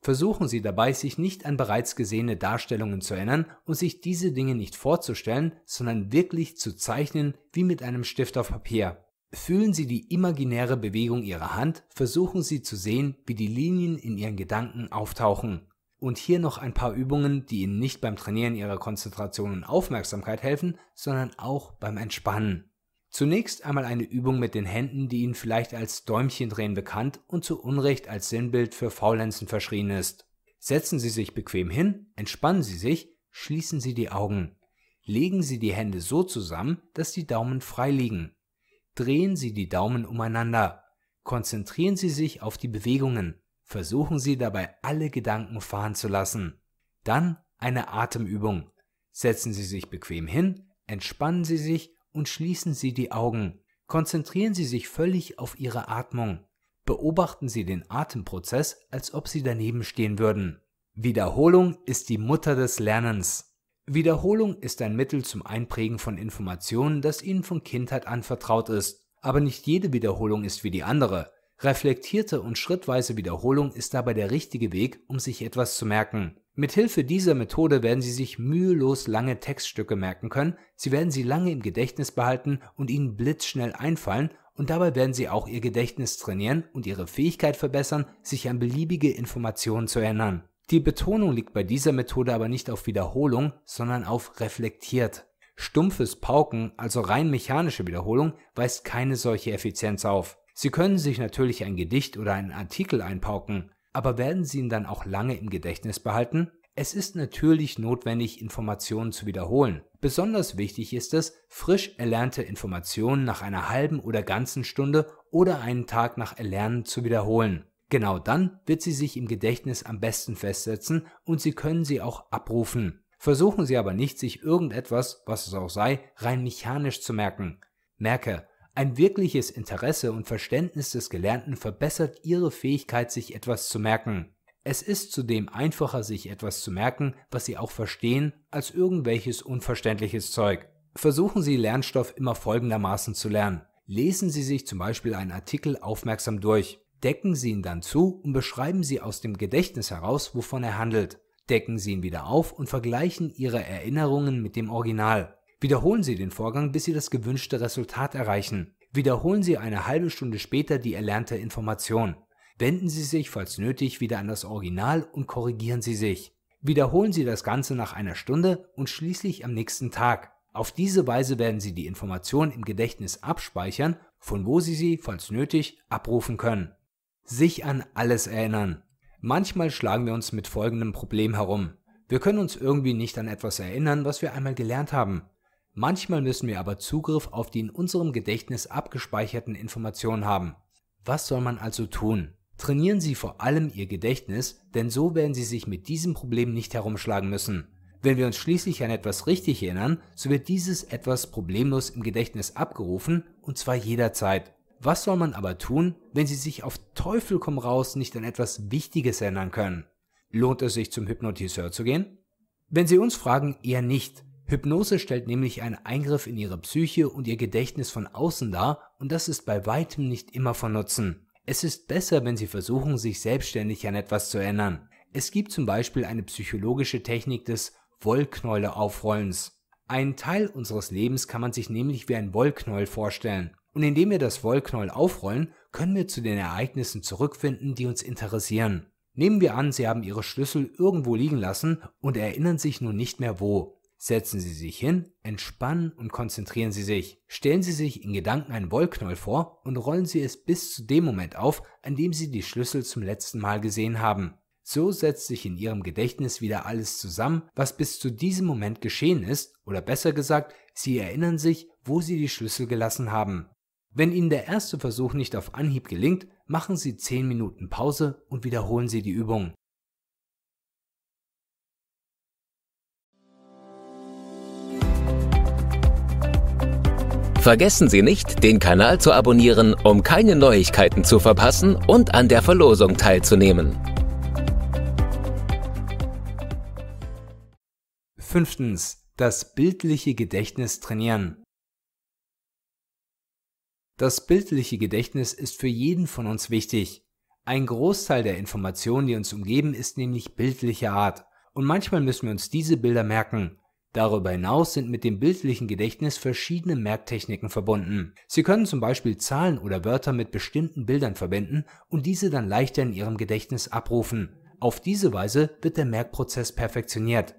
Versuchen Sie dabei, sich nicht an bereits gesehene Darstellungen zu erinnern und sich diese Dinge nicht vorzustellen, sondern wirklich zu zeichnen wie mit einem Stift auf Papier. Fühlen Sie die imaginäre Bewegung Ihrer Hand, versuchen Sie zu sehen, wie die Linien in Ihren Gedanken auftauchen. Und hier noch ein paar Übungen, die Ihnen nicht beim Trainieren Ihrer Konzentration und Aufmerksamkeit helfen, sondern auch beim Entspannen. Zunächst einmal eine Übung mit den Händen, die Ihnen vielleicht als Däumchendrehen bekannt und zu Unrecht als Sinnbild für Faulenzen verschrien ist. Setzen Sie sich bequem hin, entspannen Sie sich, schließen Sie die Augen. Legen Sie die Hände so zusammen, dass die Daumen frei liegen. Drehen Sie die Daumen umeinander. Konzentrieren Sie sich auf die Bewegungen. Versuchen Sie dabei, alle Gedanken fahren zu lassen. Dann eine Atemübung. Setzen Sie sich bequem hin, entspannen Sie sich und schließen Sie die Augen. Konzentrieren Sie sich völlig auf Ihre Atmung. Beobachten Sie den Atemprozess, als ob Sie daneben stehen würden. Wiederholung ist die Mutter des Lernens. Wiederholung ist ein Mittel zum Einprägen von Informationen, das Ihnen von Kindheit an vertraut ist. Aber nicht jede Wiederholung ist wie die andere. Reflektierte und schrittweise Wiederholung ist dabei der richtige Weg, um sich etwas zu merken. Mithilfe dieser Methode werden Sie sich mühelos lange Textstücke merken können, Sie werden sie lange im Gedächtnis behalten und Ihnen blitzschnell einfallen und dabei werden Sie auch Ihr Gedächtnis trainieren und Ihre Fähigkeit verbessern, sich an beliebige Informationen zu erinnern. Die Betonung liegt bei dieser Methode aber nicht auf Wiederholung, sondern auf reflektiert. Stumpfes Pauken, also rein mechanische Wiederholung, weist keine solche Effizienz auf. Sie können sich natürlich ein Gedicht oder einen Artikel einpauken, aber werden Sie ihn dann auch lange im Gedächtnis behalten? Es ist natürlich notwendig, Informationen zu wiederholen. Besonders wichtig ist es, frisch erlernte Informationen nach einer halben oder ganzen Stunde oder einen Tag nach Erlernen zu wiederholen. Genau dann wird sie sich im Gedächtnis am besten festsetzen und Sie können sie auch abrufen. Versuchen Sie aber nicht, sich irgendetwas, was es auch sei, rein mechanisch zu merken. Merke, ein wirkliches Interesse und Verständnis des Gelernten verbessert Ihre Fähigkeit, sich etwas zu merken. Es ist zudem einfacher, sich etwas zu merken, was Sie auch verstehen, als irgendwelches unverständliches Zeug. Versuchen Sie, Lernstoff immer folgendermaßen zu lernen. Lesen Sie sich zum Beispiel einen Artikel aufmerksam durch. Decken Sie ihn dann zu und beschreiben Sie aus dem Gedächtnis heraus, wovon er handelt. Decken Sie ihn wieder auf und vergleichen Ihre Erinnerungen mit dem Original. Wiederholen Sie den Vorgang, bis Sie das gewünschte Resultat erreichen. Wiederholen Sie eine halbe Stunde später die erlernte Information. Wenden Sie sich, falls nötig, wieder an das Original und korrigieren Sie sich. Wiederholen Sie das Ganze nach einer Stunde und schließlich am nächsten Tag. Auf diese Weise werden Sie die Information im Gedächtnis abspeichern, von wo Sie sie, falls nötig, abrufen können. Sich an alles erinnern. Manchmal schlagen wir uns mit folgendem Problem herum. Wir können uns irgendwie nicht an etwas erinnern, was wir einmal gelernt haben. Manchmal müssen wir aber Zugriff auf die in unserem Gedächtnis abgespeicherten Informationen haben. Was soll man also tun? Trainieren Sie vor allem Ihr Gedächtnis, denn so werden Sie sich mit diesem Problem nicht herumschlagen müssen. Wenn wir uns schließlich an etwas richtig erinnern, so wird dieses etwas problemlos im Gedächtnis abgerufen und zwar jederzeit. Was soll man aber tun, wenn Sie sich auf Teufel komm raus nicht an etwas Wichtiges erinnern können? Lohnt es sich, zum Hypnotiseur zu gehen? Wenn Sie uns fragen, eher nicht. Hypnose stellt nämlich einen Eingriff in Ihre Psyche und Ihr Gedächtnis von außen dar und das ist bei weitem nicht immer von Nutzen. Es ist besser, wenn Sie versuchen, sich selbstständig an etwas zu erinnern. Es gibt zum Beispiel eine psychologische Technik des Wollknäuleaufrollens. Einen Teil unseres Lebens kann man sich nämlich wie ein Wollknäuel vorstellen. Und indem wir das Wollknäuel aufrollen, können wir zu den Ereignissen zurückfinden, die uns interessieren. Nehmen wir an, Sie haben Ihre Schlüssel irgendwo liegen lassen und erinnern sich nun nicht mehr wo. Setzen Sie sich hin, entspannen und konzentrieren Sie sich. Stellen Sie sich in Gedanken ein Wollknäuel vor und rollen Sie es bis zu dem Moment auf, an dem Sie die Schlüssel zum letzten Mal gesehen haben. So setzt sich in Ihrem Gedächtnis wieder alles zusammen, was bis zu diesem Moment geschehen ist, oder besser gesagt, Sie erinnern sich, wo Sie die Schlüssel gelassen haben. Wenn Ihnen der erste Versuch nicht auf Anhieb gelingt, machen Sie 10 Minuten Pause und wiederholen Sie die Übung. Vergessen Sie nicht, den Kanal zu abonnieren, um keine Neuigkeiten zu verpassen und an der Verlosung teilzunehmen. 5. Das bildliche Gedächtnis trainieren. Das bildliche Gedächtnis ist für jeden von uns wichtig. Ein Großteil der Informationen, die uns umgeben, ist nämlich bildlicher Art. Und manchmal müssen wir uns diese Bilder merken. Darüber hinaus sind mit dem bildlichen Gedächtnis verschiedene Merktechniken verbunden. Sie können zum Beispiel Zahlen oder Wörter mit bestimmten Bildern verbinden und diese dann leichter in Ihrem Gedächtnis abrufen. Auf diese Weise wird der Merkprozess perfektioniert.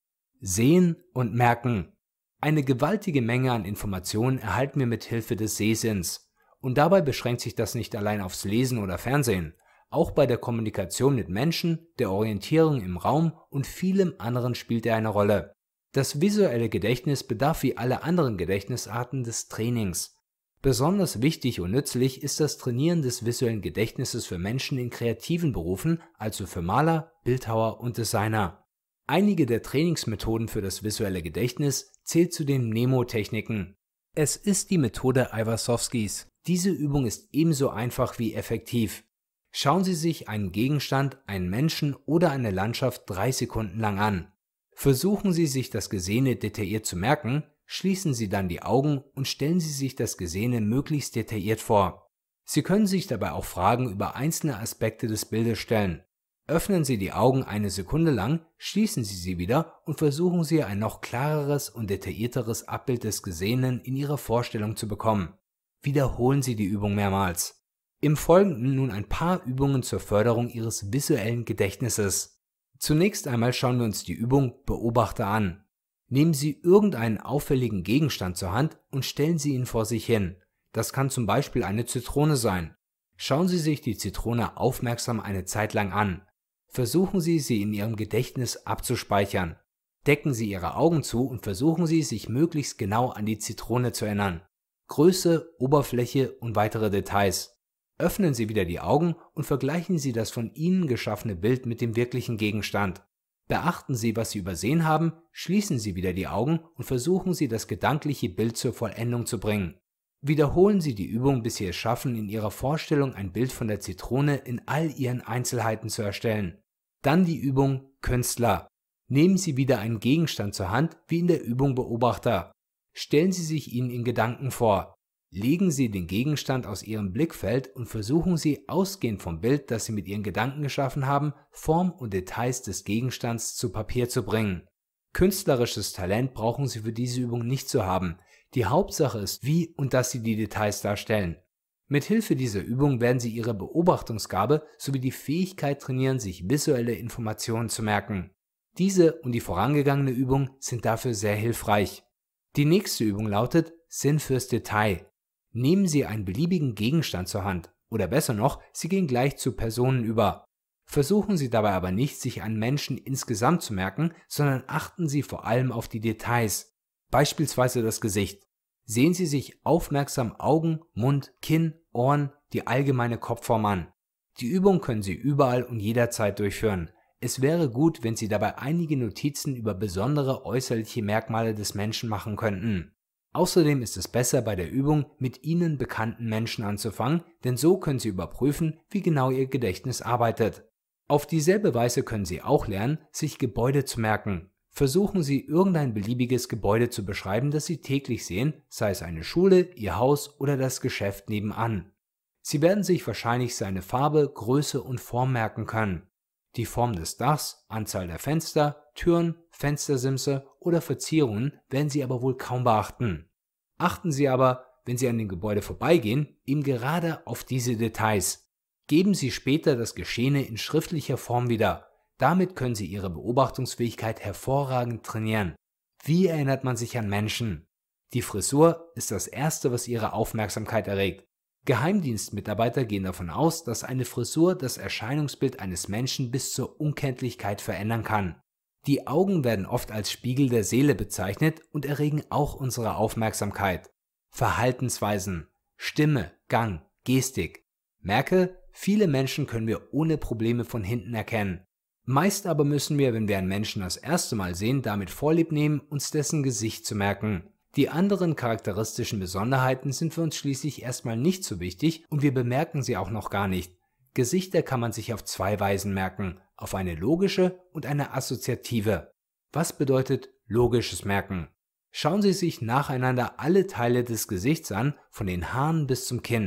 Sehen und Merken. Eine gewaltige Menge an Informationen erhalten wir mit Hilfe des Sehsinns. Und dabei beschränkt sich das nicht allein aufs Lesen oder Fernsehen. Auch bei der Kommunikation mit Menschen, der Orientierung im Raum und vielem anderen spielt er eine Rolle. Das visuelle Gedächtnis bedarf wie alle anderen Gedächtnisarten des Trainings. Besonders wichtig und nützlich ist das Trainieren des visuellen Gedächtnisses für Menschen in kreativen Berufen, also für Maler, Bildhauer und Designer. Einige der Trainingsmethoden für das visuelle Gedächtnis zählt zu den Mnemotechniken. Es ist die Methode Iwasowskis. Diese Übung ist ebenso einfach wie effektiv. Schauen Sie sich einen Gegenstand, einen Menschen oder eine Landschaft 3 Sekunden lang an. Versuchen Sie, sich das Gesehene detailliert zu merken, schließen Sie dann die Augen und stellen Sie sich das Gesehene möglichst detailliert vor. Sie können sich dabei auch Fragen über einzelne Aspekte des Bildes stellen. Öffnen Sie die Augen eine Sekunde lang, schließen Sie sie wieder und versuchen Sie, ein noch klareres und detaillierteres Abbild des Gesehenen in Ihrer Vorstellung zu bekommen. Wiederholen Sie die Übung mehrmals. Im Folgenden nun ein paar Übungen zur Förderung Ihres visuellen Gedächtnisses. Zunächst einmal schauen wir uns die Übung Beobachter an. Nehmen Sie irgendeinen auffälligen Gegenstand zur Hand und stellen Sie ihn vor sich hin. Das kann zum Beispiel eine Zitrone sein. Schauen Sie sich die Zitrone aufmerksam eine Zeit lang an. Versuchen Sie, sie in Ihrem Gedächtnis abzuspeichern. Decken Sie Ihre Augen zu und versuchen Sie, sich möglichst genau an die Zitrone zu erinnern. Größe, Oberfläche und weitere Details. Öffnen Sie wieder die Augen und vergleichen Sie das von Ihnen geschaffene Bild mit dem wirklichen Gegenstand. Beachten Sie, was Sie übersehen haben, schließen Sie wieder die Augen und versuchen Sie, das gedankliche Bild zur Vollendung zu bringen. Wiederholen Sie die Übung, bis Sie es schaffen, in Ihrer Vorstellung ein Bild von der Zitrone in all ihren Einzelheiten zu erstellen. Dann die Übung Künstler. Nehmen Sie wieder einen Gegenstand zur Hand, wie in der Übung Beobachter. Stellen Sie sich ihn in Gedanken vor. Legen Sie den Gegenstand aus Ihrem Blickfeld und versuchen Sie, ausgehend vom Bild, das Sie mit Ihren Gedanken geschaffen haben, Form und Details des Gegenstands zu Papier zu bringen. Künstlerisches Talent brauchen Sie für diese Übung nicht zu haben. Die Hauptsache ist, wie und dass Sie die Details darstellen. Mit Hilfe dieser Übung werden Sie Ihre Beobachtungsgabe sowie die Fähigkeit trainieren, sich visuelle Informationen zu merken. Diese und die vorangegangene Übung sind dafür sehr hilfreich. Die nächste Übung lautet Sinn fürs Detail. Nehmen Sie einen beliebigen Gegenstand zur Hand, oder besser noch, Sie gehen gleich zu Personen über. Versuchen Sie dabei aber nicht, sich einen Menschen insgesamt zu merken, sondern achten Sie vor allem auf die Details. Beispielsweise das Gesicht. Sehen Sie sich aufmerksam Augen, Mund, Kinn, Ohren, die allgemeine Kopfform an. Die Übung können Sie überall und jederzeit durchführen. Es wäre gut, wenn Sie dabei einige Notizen über besondere äußerliche Merkmale des Menschen machen könnten. Außerdem ist es besser, bei der Übung mit Ihnen bekannten Menschen anzufangen, denn so können Sie überprüfen, wie genau Ihr Gedächtnis arbeitet. Auf dieselbe Weise können Sie auch lernen, sich Gebäude zu merken. Versuchen Sie, irgendein beliebiges Gebäude zu beschreiben, das Sie täglich sehen, sei es eine Schule, Ihr Haus oder das Geschäft nebenan. Sie werden sich wahrscheinlich seine Farbe, Größe und Form merken können. Die Form des Dachs, Anzahl der Fenster, Türen, Fenstersimse oder Verzierungen werden Sie aber wohl kaum beachten. Achten Sie aber, wenn Sie an dem Gebäude vorbeigehen, eben gerade auf diese Details. Geben Sie später das Geschehene in schriftlicher Form wieder. Damit können Sie Ihre Beobachtungsfähigkeit hervorragend trainieren. Wie erinnert man sich an Menschen? Die Frisur ist das Erste, was Ihre Aufmerksamkeit erregt. Geheimdienstmitarbeiter gehen davon aus, dass eine Frisur das Erscheinungsbild eines Menschen bis zur Unkenntlichkeit verändern kann. Die Augen werden oft als Spiegel der Seele bezeichnet und erregen auch unsere Aufmerksamkeit. Verhaltensweisen, Stimme, Gang, Gestik. Merke, viele Menschen können wir ohne Probleme von hinten erkennen. Meist aber müssen wir, wenn wir einen Menschen das erste Mal sehen, damit Vorlieb nehmen, uns dessen Gesicht zu merken. Die anderen charakteristischen Besonderheiten sind für uns schließlich erstmal nicht so wichtig und wir bemerken sie auch noch gar nicht. Gesichter kann man sich auf 2 Weisen merken, auf eine logische und eine assoziative. Was bedeutet logisches Merken? Schauen Sie sich nacheinander alle Teile des Gesichts an, von den Haaren bis zum Kinn.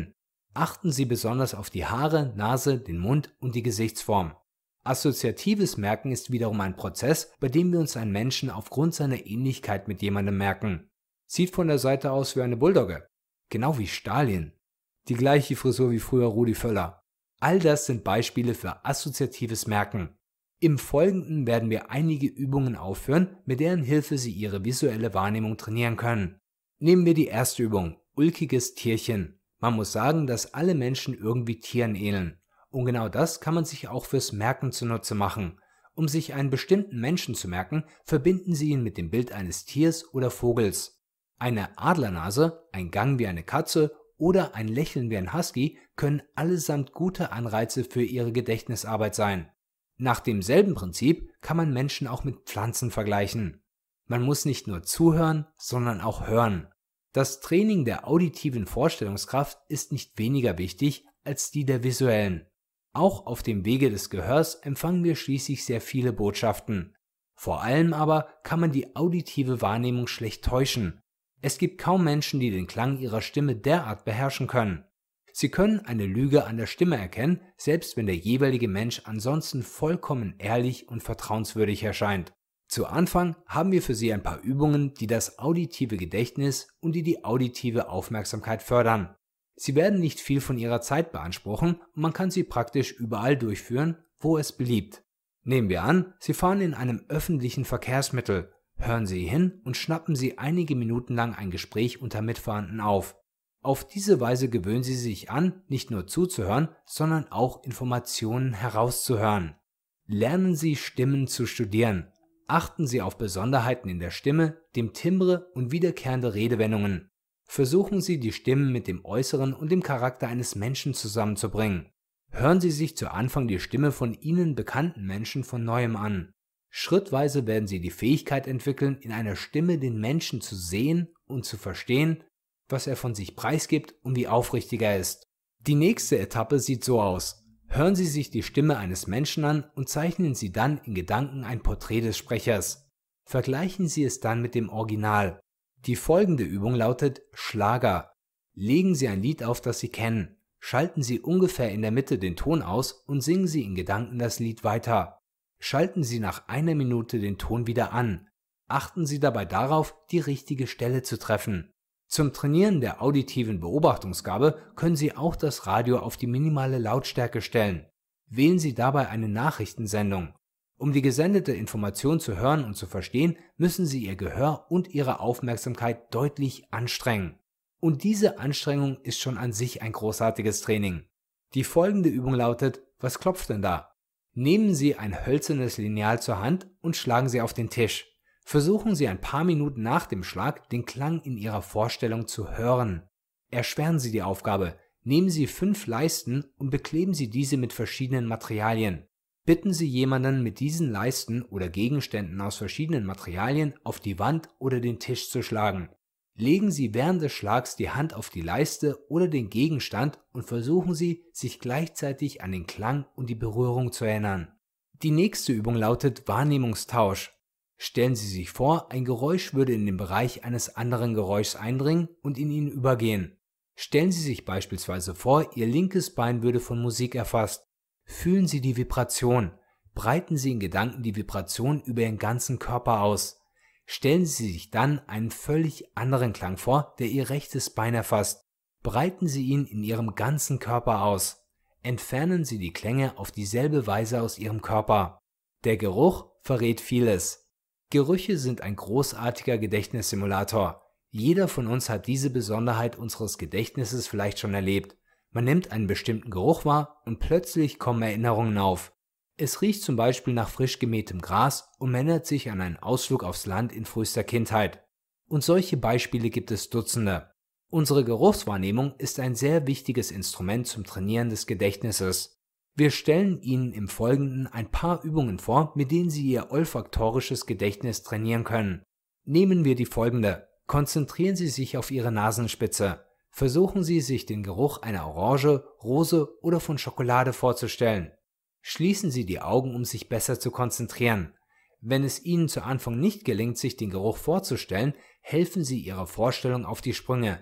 Achten Sie besonders auf die Haare, Nase, den Mund und die Gesichtsform. Assoziatives Merken ist wiederum ein Prozess, bei dem wir uns einen Menschen aufgrund seiner Ähnlichkeit mit jemandem merken. Sieht von der Seite aus wie eine Bulldogge. Genau wie Stalin. Die gleiche Frisur wie früher Rudi Völler. All das sind Beispiele für assoziatives Merken. Im Folgenden werden wir einige Übungen aufführen, mit deren Hilfe Sie Ihre visuelle Wahrnehmung trainieren können. Nehmen wir die erste Übung, ulkiges Tierchen. Man muss sagen, dass alle Menschen irgendwie Tieren ähneln. Und genau das kann man sich auch fürs Merken zunutze machen. Um sich einen bestimmten Menschen zu merken, verbinden Sie ihn mit dem Bild eines Tiers oder Vogels. Eine Adlernase, ein Gang wie eine Katze oder ein Lächeln wie ein Husky können allesamt gute Anreize für Ihre Gedächtnisarbeit sein. Nach demselben Prinzip kann man Menschen auch mit Pflanzen vergleichen. Man muss nicht nur zuhören, sondern auch hören. Das Training der auditiven Vorstellungskraft ist nicht weniger wichtig als die der visuellen. Auch auf dem Wege des Gehörs empfangen wir schließlich sehr viele Botschaften. Vor allem aber kann man die auditive Wahrnehmung schlecht täuschen. Es gibt kaum Menschen, die den Klang ihrer Stimme derart beherrschen können. Sie können eine Lüge an der Stimme erkennen, selbst wenn der jeweilige Mensch ansonsten vollkommen ehrlich und vertrauenswürdig erscheint. Zu Anfang haben wir für Sie ein paar Übungen, die das auditive Gedächtnis und die auditive Aufmerksamkeit fördern. Sie werden nicht viel von Ihrer Zeit beanspruchen und man kann sie praktisch überall durchführen, wo es beliebt. Nehmen wir an, Sie fahren in einem öffentlichen Verkehrsmittel. Hören Sie hin und schnappen Sie einige Minuten lang ein Gespräch unter Mitfahrenden auf. Auf diese Weise gewöhnen Sie sich an, nicht nur zuzuhören, sondern auch Informationen herauszuhören. Lernen Sie Stimmen zu studieren. Achten Sie auf Besonderheiten in der Stimme, dem Timbre und wiederkehrende Redewendungen. Versuchen Sie, die Stimmen mit dem Äußeren und dem Charakter eines Menschen zusammenzubringen. Hören Sie sich zu Anfang die Stimme von Ihnen bekannten Menschen von Neuem an. Schrittweise werden Sie die Fähigkeit entwickeln, in einer Stimme den Menschen zu sehen und zu verstehen, was er von sich preisgibt und wie aufrichtig er ist. Die nächste Etappe sieht so aus. Hören Sie sich die Stimme eines Menschen an und zeichnen Sie dann in Gedanken ein Porträt des Sprechers. Vergleichen Sie es dann mit dem Original. Die folgende Übung lautet Schlager. Legen Sie ein Lied auf, das Sie kennen. Schalten Sie ungefähr in der Mitte den Ton aus und singen Sie in Gedanken das Lied weiter. Schalten Sie nach einer Minute den Ton wieder an. Achten Sie dabei darauf, die richtige Stelle zu treffen. Zum Trainieren der auditiven Beobachtungsgabe können Sie auch das Radio auf die minimale Lautstärke stellen. Wählen Sie dabei eine Nachrichtensendung. Um die gesendete Information zu hören und zu verstehen, müssen Sie Ihr Gehör und Ihre Aufmerksamkeit deutlich anstrengen. Und diese Anstrengung ist schon an sich ein großartiges Training. Die folgende Übung lautet, was klopft denn da? Nehmen Sie ein hölzernes Lineal zur Hand und schlagen Sie auf den Tisch. Versuchen Sie ein paar Minuten nach dem Schlag den Klang in Ihrer Vorstellung zu hören. Erschweren Sie die Aufgabe. Nehmen Sie 5 Leisten und bekleben Sie diese mit verschiedenen Materialien. Bitten Sie jemanden, mit diesen Leisten oder Gegenständen aus verschiedenen Materialien auf die Wand oder den Tisch zu schlagen. Legen Sie während des Schlags die Hand auf die Leiste oder den Gegenstand und versuchen Sie, sich gleichzeitig an den Klang und die Berührung zu erinnern. Die nächste Übung lautet Wahrnehmungstausch. Stellen Sie sich vor, ein Geräusch würde in den Bereich eines anderen Geräuschs eindringen und in ihn übergehen. Stellen Sie sich beispielsweise vor, Ihr linkes Bein würde von Musik erfasst. Fühlen Sie die Vibration. Breiten Sie in Gedanken die Vibration über Ihren ganzen Körper aus. Stellen Sie sich dann einen völlig anderen Klang vor, der Ihr rechtes Bein erfasst. Breiten Sie ihn in Ihrem ganzen Körper aus. Entfernen Sie die Klänge auf dieselbe Weise aus Ihrem Körper. Der Geruch verrät vieles. Gerüche sind ein großartiger Gedächtnissimulator. Jeder von uns hat diese Besonderheit unseres Gedächtnisses vielleicht schon erlebt. Man nimmt einen bestimmten Geruch wahr und plötzlich kommen Erinnerungen auf. Es riecht zum Beispiel nach frisch gemähtem Gras und man erinnert sich an einen Ausflug aufs Land in frühester Kindheit. Und solche Beispiele gibt es Dutzende. Unsere Geruchswahrnehmung ist ein sehr wichtiges Instrument zum Trainieren des Gedächtnisses. Wir stellen Ihnen im Folgenden ein paar Übungen vor, mit denen Sie Ihr olfaktorisches Gedächtnis trainieren können. Nehmen wir die folgende. Konzentrieren Sie sich auf Ihre Nasenspitze. Versuchen Sie, sich den Geruch einer Orange, Rose oder von Schokolade vorzustellen. Schließen Sie die Augen, um sich besser zu konzentrieren. Wenn es Ihnen zu Anfang nicht gelingt, sich den Geruch vorzustellen, helfen Sie Ihrer Vorstellung auf die Sprünge.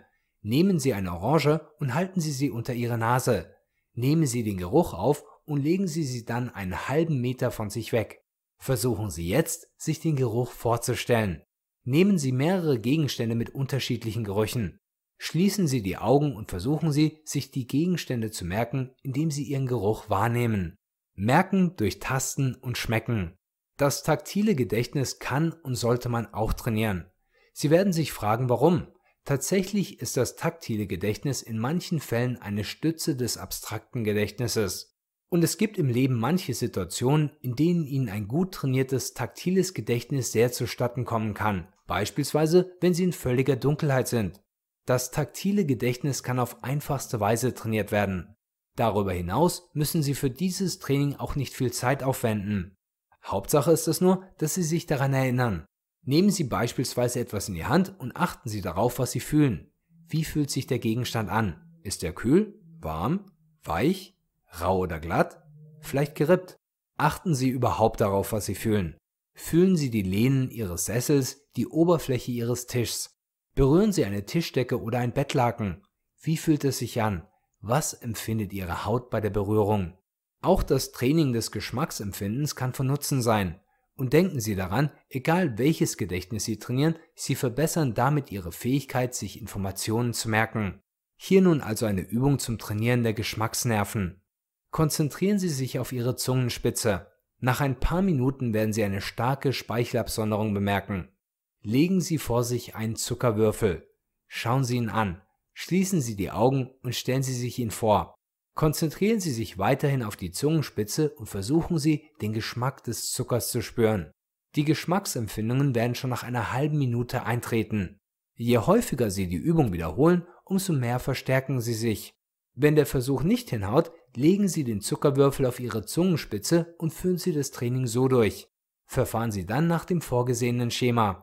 Nehmen Sie eine Orange und halten Sie sie unter Ihre Nase. Nehmen Sie den Geruch auf und legen Sie sie dann einen halben Meter von sich weg. Versuchen Sie jetzt, sich den Geruch vorzustellen. Nehmen Sie mehrere Gegenstände mit unterschiedlichen Gerüchen. Schließen Sie die Augen und versuchen Sie, sich die Gegenstände zu merken, indem Sie ihren Geruch wahrnehmen. Merken durch Tasten und Schmecken. Das taktile Gedächtnis kann und sollte man auch trainieren. Sie werden sich fragen, warum. Tatsächlich ist das taktile Gedächtnis in manchen Fällen eine Stütze des abstrakten Gedächtnisses. Und es gibt im Leben manche Situationen, in denen Ihnen ein gut trainiertes taktiles Gedächtnis sehr zustatten kommen kann. Beispielsweise, wenn Sie in völliger Dunkelheit sind. Das taktile Gedächtnis kann auf einfachste Weise trainiert werden. Darüber hinaus müssen Sie für dieses Training auch nicht viel Zeit aufwenden. Hauptsache ist es nur, dass Sie sich daran erinnern. Nehmen Sie beispielsweise etwas in die Hand und achten Sie darauf, was Sie fühlen. Wie fühlt sich der Gegenstand an? Ist er kühl, warm, weich, rau oder glatt? Vielleicht gerippt? Achten Sie überhaupt darauf, was Sie fühlen. Fühlen Sie die Lehnen Ihres Sessels, die Oberfläche Ihres Tischs. Berühren Sie eine Tischdecke oder ein Bettlaken. Wie fühlt es sich an? Was empfindet Ihre Haut bei der Berührung? Auch das Training des Geschmacksempfindens kann von Nutzen sein. Und denken Sie daran, egal welches Gedächtnis Sie trainieren, Sie verbessern damit Ihre Fähigkeit, sich Informationen zu merken. Hier nun also eine Übung zum Trainieren der Geschmacksnerven. Konzentrieren Sie sich auf Ihre Zungenspitze. Nach ein paar Minuten werden Sie eine starke Speichelabsonderung bemerken. Legen Sie vor sich einen Zuckerwürfel. Schauen Sie ihn an. Schließen Sie die Augen und stellen Sie sich ihn vor. Konzentrieren Sie sich weiterhin auf die Zungenspitze und versuchen Sie, den Geschmack des Zuckers zu spüren. Die Geschmacksempfindungen werden schon nach einer halben Minute eintreten. Je häufiger Sie die Übung wiederholen, umso mehr verstärken sie sich. Wenn der Versuch nicht hinhaut, legen Sie den Zuckerwürfel auf Ihre Zungenspitze und führen Sie das Training so durch. Verfahren Sie dann nach dem vorgesehenen Schema.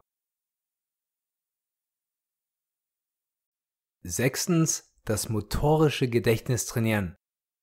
6. Das motorische Gedächtnis trainieren.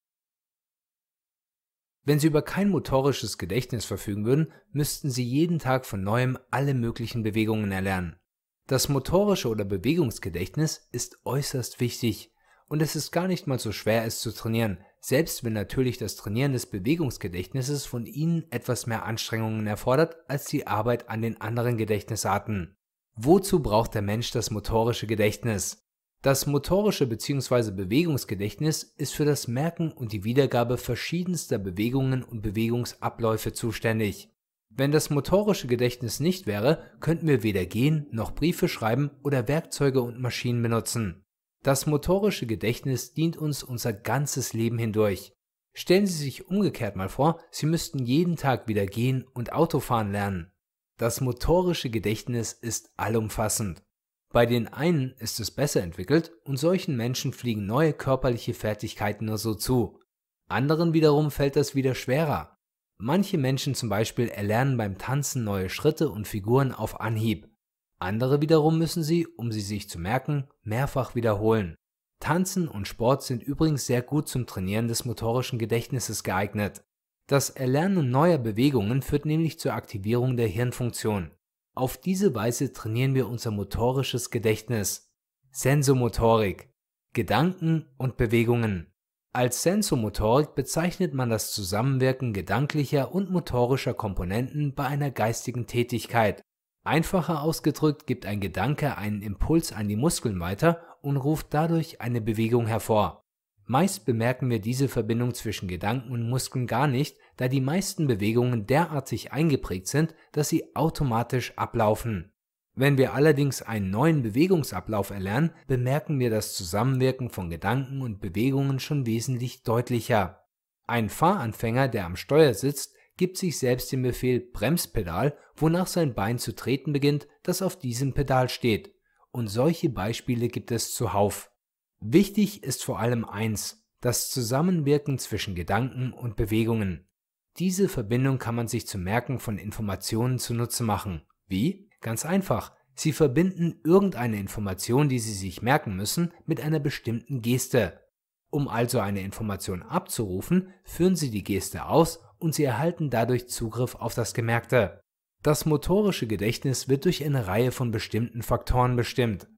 Wenn Sie über kein motorisches Gedächtnis verfügen würden, müssten Sie jeden Tag von neuem alle möglichen Bewegungen erlernen. Das motorische oder Bewegungsgedächtnis ist äußerst wichtig und es ist gar nicht mal so schwer, es zu trainieren, selbst wenn natürlich das Trainieren des Bewegungsgedächtnisses von Ihnen etwas mehr Anstrengungen erfordert als die Arbeit an den anderen Gedächtnisarten. Wozu braucht der Mensch das motorische Gedächtnis? Das motorische bzw. Bewegungsgedächtnis ist für das Merken und die Wiedergabe verschiedenster Bewegungen und Bewegungsabläufe zuständig. Wenn das motorische Gedächtnis nicht wäre, könnten wir weder gehen noch Briefe schreiben oder Werkzeuge und Maschinen benutzen. Das motorische Gedächtnis dient uns unser ganzes Leben hindurch. Stellen Sie sich umgekehrt mal vor, Sie müssten jeden Tag wieder gehen und Autofahren lernen. Das motorische Gedächtnis ist allumfassend. Bei den einen ist es besser entwickelt und solchen Menschen fliegen neue körperliche Fertigkeiten nur so zu. Anderen wiederum fällt das wieder schwerer. Manche Menschen zum Beispiel erlernen beim Tanzen neue Schritte und Figuren auf Anhieb. Andere wiederum müssen sie, um sie sich zu merken, mehrfach wiederholen. Tanzen und Sport sind übrigens sehr gut zum Trainieren des motorischen Gedächtnisses geeignet. Das Erlernen neuer Bewegungen führt nämlich zur Aktivierung der Hirnfunktion. Auf diese Weise trainieren wir unser motorisches Gedächtnis. Sensomotorik, Gedanken und Bewegungen. Als Sensomotorik bezeichnet man das Zusammenwirken gedanklicher und motorischer Komponenten bei einer geistigen Tätigkeit. Einfacher ausgedrückt gibt ein Gedanke einen Impuls an die Muskeln weiter und ruft dadurch eine Bewegung hervor. Meist bemerken wir diese Verbindung zwischen Gedanken und Muskeln gar nicht, da die meisten Bewegungen derartig eingeprägt sind, dass sie automatisch ablaufen. Wenn wir allerdings einen neuen Bewegungsablauf erlernen, bemerken wir das Zusammenwirken von Gedanken und Bewegungen schon wesentlich deutlicher. Ein Fahranfänger, der am Steuer sitzt, gibt sich selbst den Befehl Bremspedal, wonach sein Bein zu treten beginnt, das auf diesem Pedal steht. Und solche Beispiele gibt es zuhauf. Wichtig ist vor allem eins: das Zusammenwirken zwischen Gedanken und Bewegungen. Diese Verbindung kann man sich zum Merken von Informationen zunutze machen. Wie? Ganz einfach. Sie verbinden irgendeine Information, die Sie sich merken müssen, mit einer bestimmten Geste. Um also eine Information abzurufen, führen Sie die Geste aus und Sie erhalten dadurch Zugriff auf das Gemerkte. Das motorische Gedächtnis wird durch eine Reihe von bestimmten Faktoren bestimmt.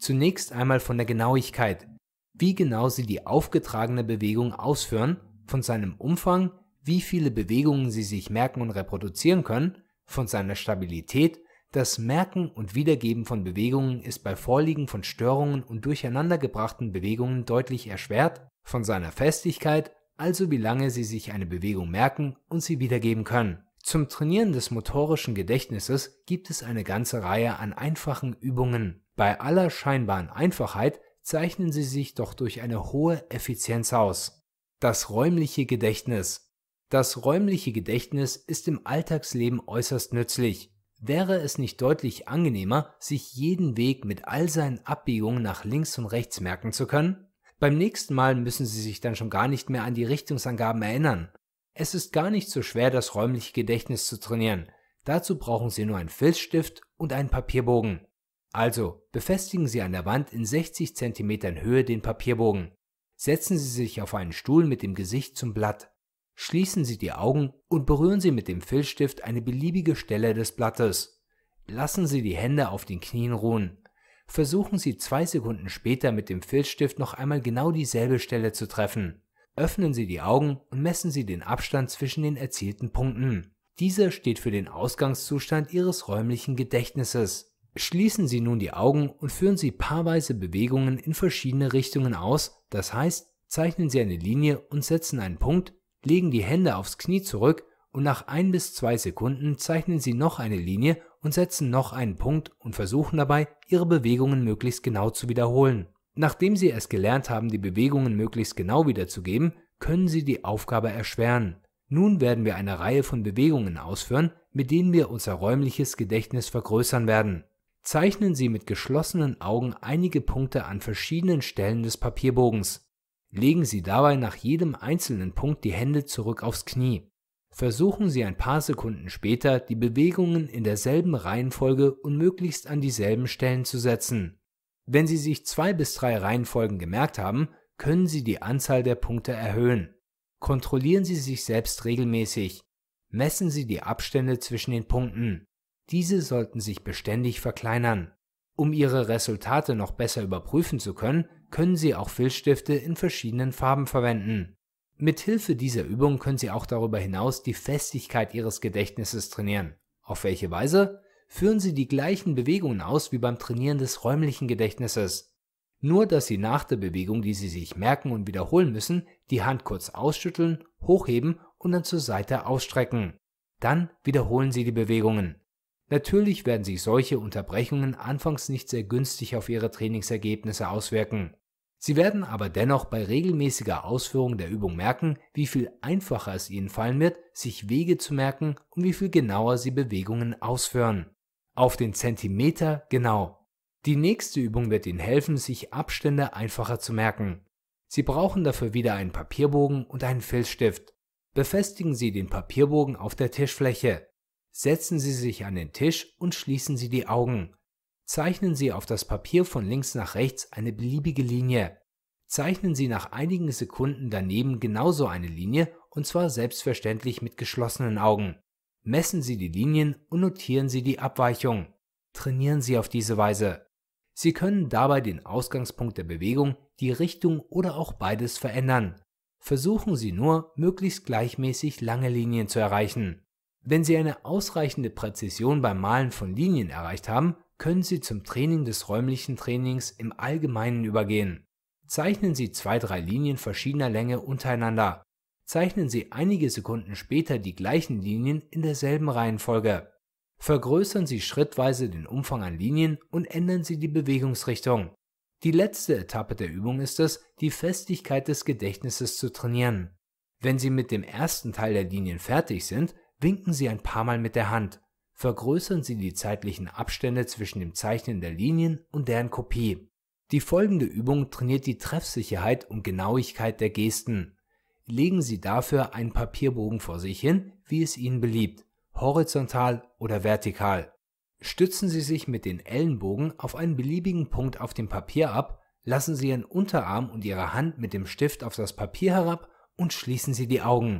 Zunächst einmal von der Genauigkeit, wie genau Sie die aufgetragene Bewegung ausführen, von seinem Umfang, wie viele Bewegungen Sie sich merken und reproduzieren können, von seiner Stabilität. Das Merken und Wiedergeben von Bewegungen ist bei Vorliegen von Störungen und durcheinandergebrachten Bewegungen deutlich erschwert, von seiner Festigkeit, also wie lange Sie sich eine Bewegung merken und sie wiedergeben können. Zum Trainieren des motorischen Gedächtnisses gibt es eine ganze Reihe an einfachen Übungen. Bei aller scheinbaren Einfachheit zeichnen sie sich doch durch eine hohe Effizienz aus. Das räumliche Gedächtnis. Das räumliche Gedächtnis ist im Alltagsleben äußerst nützlich. Wäre es nicht deutlich angenehmer, sich jeden Weg mit all seinen Abbiegungen nach links und rechts merken zu können? Beim nächsten Mal müssen Sie sich dann schon gar nicht mehr an die Richtungsangaben erinnern. Es ist gar nicht so schwer, das räumliche Gedächtnis zu trainieren. Dazu brauchen Sie nur einen Filzstift und einen Papierbogen. Also, befestigen Sie an der Wand in 60 cm Höhe den Papierbogen. Setzen Sie sich auf einen Stuhl mit dem Gesicht zum Blatt. Schließen Sie die Augen und berühren Sie mit dem Filzstift eine beliebige Stelle des Blattes. Lassen Sie die Hände auf den Knien ruhen. Versuchen Sie 2 Sekunden später mit dem Filzstift noch einmal genau dieselbe Stelle zu treffen. Öffnen Sie die Augen und messen Sie den Abstand zwischen den erzielten Punkten. Dieser steht für den Ausgangszustand Ihres räumlichen Gedächtnisses. Schließen Sie nun die Augen und führen Sie paarweise Bewegungen in verschiedene Richtungen aus, das heißt, zeichnen Sie eine Linie und setzen einen Punkt, legen die Hände aufs Knie zurück und nach 1 bis 2 Sekunden zeichnen Sie noch eine Linie und setzen noch einen Punkt und versuchen dabei, Ihre Bewegungen möglichst genau zu wiederholen. Nachdem Sie es gelernt haben, die Bewegungen möglichst genau wiederzugeben, können Sie die Aufgabe erschweren. Nun werden wir eine Reihe von Bewegungen ausführen, mit denen wir unser räumliches Gedächtnis vergrößern werden. Zeichnen Sie mit geschlossenen Augen einige Punkte an verschiedenen Stellen des Papierbogens. Legen Sie dabei nach jedem einzelnen Punkt die Hände zurück aufs Knie. Versuchen Sie ein paar Sekunden später, die Bewegungen in derselben Reihenfolge und möglichst an dieselben Stellen zu setzen. Wenn Sie sich 2 bis 3 Reihenfolgen gemerkt haben, können Sie die Anzahl der Punkte erhöhen. Kontrollieren Sie sich selbst regelmäßig. Messen Sie die Abstände zwischen den Punkten. Diese sollten sich beständig verkleinern. Um Ihre Resultate noch besser überprüfen zu können, können Sie auch Filzstifte in verschiedenen Farben verwenden. Mithilfe dieser Übung können Sie auch darüber hinaus die Festigkeit Ihres Gedächtnisses trainieren. Auf welche Weise? Führen Sie die gleichen Bewegungen aus wie beim Trainieren des räumlichen Gedächtnisses. Nur, dass Sie nach der Bewegung, die Sie sich merken und wiederholen müssen, die Hand kurz ausschütteln, hochheben und dann zur Seite ausstrecken. Dann wiederholen Sie die Bewegungen. Natürlich werden sich solche Unterbrechungen anfangs nicht sehr günstig auf Ihre Trainingsergebnisse auswirken. Sie werden aber dennoch bei regelmäßiger Ausführung der Übung merken, wie viel einfacher es Ihnen fallen wird, sich Wege zu merken und wie viel genauer Sie Bewegungen ausführen. Auf den Zentimeter genau. Die nächste Übung wird Ihnen helfen, sich Abstände einfacher zu merken. Sie brauchen dafür wieder einen Papierbogen und einen Filzstift. Befestigen Sie den Papierbogen auf der Tischfläche. Setzen Sie sich an den Tisch und schließen Sie die Augen. Zeichnen Sie auf das Papier von links nach rechts eine beliebige Linie. Zeichnen Sie nach einigen Sekunden daneben genauso eine Linie, und zwar selbstverständlich mit geschlossenen Augen. Messen Sie die Linien und notieren Sie die Abweichung. Trainieren Sie auf diese Weise. Sie können dabei den Ausgangspunkt der Bewegung, die Richtung oder auch beides verändern. Versuchen Sie nur, möglichst gleichmäßig lange Linien zu erreichen. Wenn Sie eine ausreichende Präzision beim Malen von Linien erreicht haben, können Sie zum Training des räumlichen Trainings im Allgemeinen übergehen. Zeichnen Sie 2-3 Linien verschiedener Länge untereinander. Zeichnen Sie einige Sekunden später die gleichen Linien in derselben Reihenfolge. Vergrößern Sie schrittweise den Umfang an Linien und ändern Sie die Bewegungsrichtung. Die letzte Etappe der Übung ist es, die Festigkeit des Gedächtnisses zu trainieren. Wenn Sie mit dem ersten Teil der Linien fertig sind, winken Sie ein paar Mal mit der Hand. Vergrößern Sie die zeitlichen Abstände zwischen dem Zeichnen der Linien und deren Kopie. Die folgende Übung trainiert die Treffsicherheit und Genauigkeit der Gesten. Legen Sie dafür einen Papierbogen vor sich hin, wie es Ihnen beliebt, horizontal oder vertikal. Stützen Sie sich mit den Ellenbogen auf einen beliebigen Punkt auf dem Papier ab, lassen Sie Ihren Unterarm und Ihre Hand mit dem Stift auf das Papier herab und schließen Sie die Augen.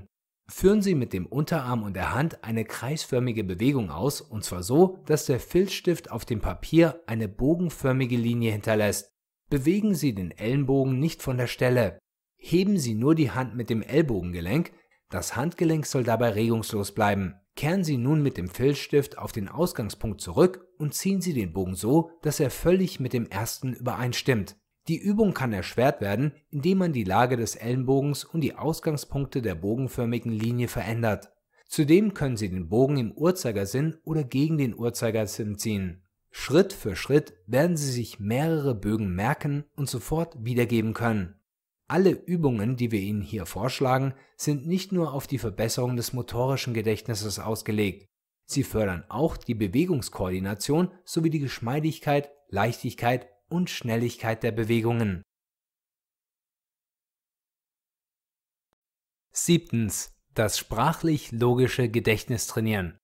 Führen Sie mit dem Unterarm und der Hand eine kreisförmige Bewegung aus, und zwar so, dass der Filzstift auf dem Papier eine bogenförmige Linie hinterlässt. Bewegen Sie den Ellenbogen nicht von der Stelle. Heben Sie nur die Hand mit dem Ellbogengelenk, das Handgelenk soll dabei regungslos bleiben. Kehren Sie nun mit dem Filzstift auf den Ausgangspunkt zurück und ziehen Sie den Bogen so, dass er völlig mit dem ersten übereinstimmt. Die Übung kann erschwert werden, indem man die Lage des Ellenbogens und die Ausgangspunkte der bogenförmigen Linie verändert. Zudem können Sie den Bogen im Uhrzeigersinn oder gegen den Uhrzeigersinn ziehen. Schritt für Schritt werden Sie sich mehrere Bögen merken und sofort wiedergeben können. Alle Übungen, die wir Ihnen hier vorschlagen, sind nicht nur auf die Verbesserung des motorischen Gedächtnisses ausgelegt. Sie fördern auch die Bewegungskoordination sowie die Geschmeidigkeit, Leichtigkeit und Schnelligkeit der Bewegungen. 7. Das sprachlich-logische Gedächtnis trainieren.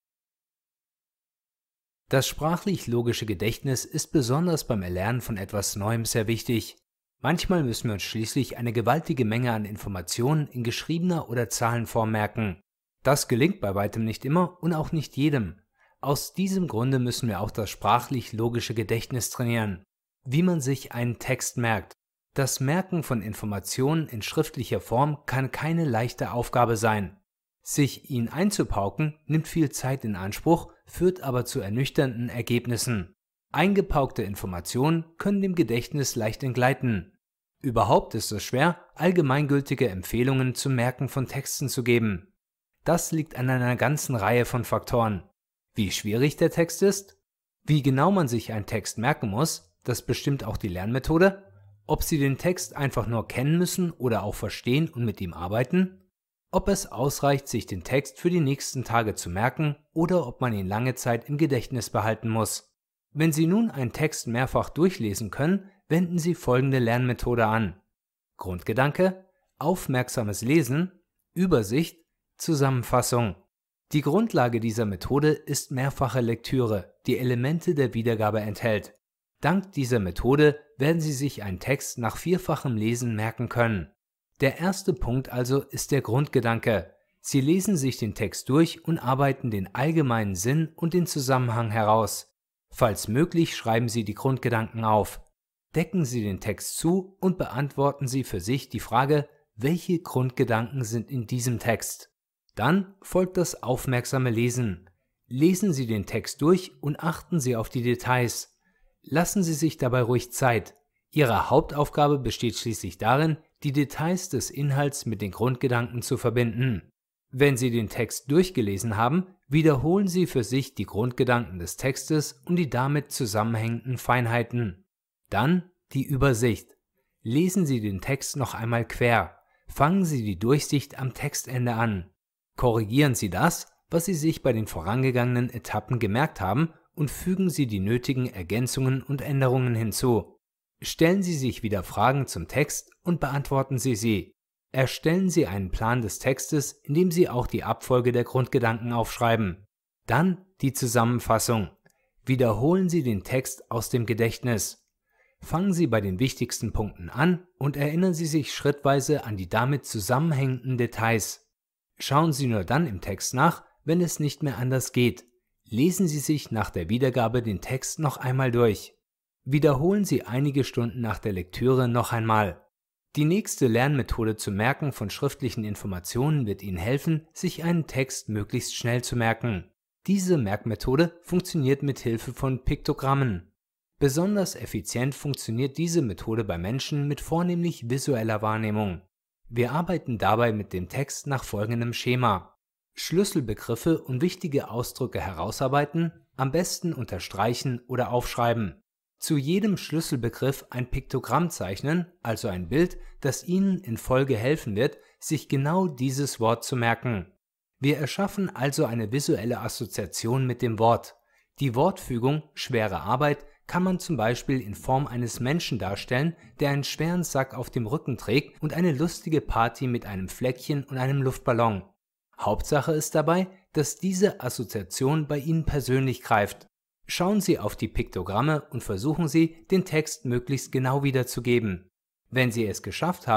Das sprachlich-logische Gedächtnis ist besonders beim Erlernen von etwas Neuem sehr wichtig. Manchmal müssen wir uns schließlich eine gewaltige Menge an Informationen in geschriebener oder Zahlenform merken. Das gelingt bei weitem nicht immer und auch nicht jedem. Aus diesem Grunde müssen wir auch das sprachlich-logische Gedächtnis trainieren. Wie man sich einen Text merkt. Das Merken von Informationen in schriftlicher Form kann keine leichte Aufgabe sein. Sich ihn einzupauken nimmt viel Zeit in Anspruch, führt aber zu ernüchternden Ergebnissen. Eingepaukte Informationen können dem Gedächtnis leicht entgleiten. Überhaupt ist es schwer, allgemeingültige Empfehlungen zum Merken von Texten zu geben. Das liegt an einer ganzen Reihe von Faktoren. Wie schwierig der Text ist, wie genau man sich einen Text merken muss, das bestimmt auch die Lernmethode, ob Sie den Text einfach nur kennen müssen oder auch verstehen und mit ihm arbeiten, ob es ausreicht, sich den Text für die nächsten Tage zu merken oder ob man ihn lange Zeit im Gedächtnis behalten muss. Wenn Sie nun einen Text mehrfach durchlesen können, wenden Sie folgende Lernmethode an. Grundgedanke, aufmerksames Lesen, Übersicht, Zusammenfassung. Die Grundlage dieser Methode ist mehrfache Lektüre, die Elemente der Wiedergabe enthält. Dank dieser Methode werden Sie sich einen Text nach vierfachem Lesen merken können. Der erste Punkt also ist der Grundgedanke. Sie lesen sich den Text durch und arbeiten den allgemeinen Sinn und den Zusammenhang heraus. Falls möglich, schreiben Sie die Grundgedanken auf. Decken Sie den Text zu und beantworten Sie für sich die Frage, welche Grundgedanken sind in diesem Text. Dann folgt das aufmerksame Lesen. Lesen Sie den Text durch und achten Sie auf die Details. Lassen Sie sich dabei ruhig Zeit. Ihre Hauptaufgabe besteht schließlich darin, die Details des Inhalts mit den Grundgedanken zu verbinden. Wenn Sie den Text durchgelesen haben, wiederholen Sie für sich die Grundgedanken des Textes und die damit zusammenhängenden Feinheiten. Dann die Übersicht. Lesen Sie den Text noch einmal quer. Fangen Sie die Durchsicht am Textende an. Korrigieren Sie das, was Sie sich bei den vorangegangenen Etappen gemerkt haben, und fügen Sie die nötigen Ergänzungen und Änderungen hinzu. Stellen Sie sich wieder Fragen zum Text und beantworten Sie sie. Erstellen Sie einen Plan des Textes, indem Sie auch die Abfolge der Grundgedanken aufschreiben. Dann die Zusammenfassung. Wiederholen Sie den Text aus dem Gedächtnis. Fangen Sie bei den wichtigsten Punkten an und erinnern Sie sich schrittweise an die damit zusammenhängenden Details. Schauen Sie nur dann im Text nach, wenn es nicht mehr anders geht. Lesen Sie sich nach der Wiedergabe den Text noch einmal durch. Wiederholen Sie einige Stunden nach der Lektüre noch einmal. Die nächste Lernmethode zum Merken von schriftlichen Informationen wird Ihnen helfen, sich einen Text möglichst schnell zu merken. Diese Merkmethode funktioniert mit Hilfe von Piktogrammen. Besonders effizient funktioniert diese Methode bei Menschen mit vornehmlich visueller Wahrnehmung. Wir arbeiten dabei mit dem Text nach folgendem Schema. Schlüsselbegriffe und wichtige Ausdrücke herausarbeiten, am besten unterstreichen oder aufschreiben. Zu jedem Schlüsselbegriff ein Piktogramm zeichnen, also ein Bild, das Ihnen in Folge helfen wird, sich genau dieses Wort zu merken. Wir erschaffen also eine visuelle Assoziation mit dem Wort. Die Wortfügung schwere Arbeit kann man zum Beispiel in Form eines Menschen darstellen, der einen schweren Sack auf dem Rücken trägt und eine lustige Party mit einem Fleckchen und einem Luftballon. Hauptsache ist dabei, dass diese Assoziation bei Ihnen persönlich greift. Schauen Sie auf die Piktogramme und versuchen Sie, den Text möglichst genau wiederzugeben. Wenn Sie es geschafft haben,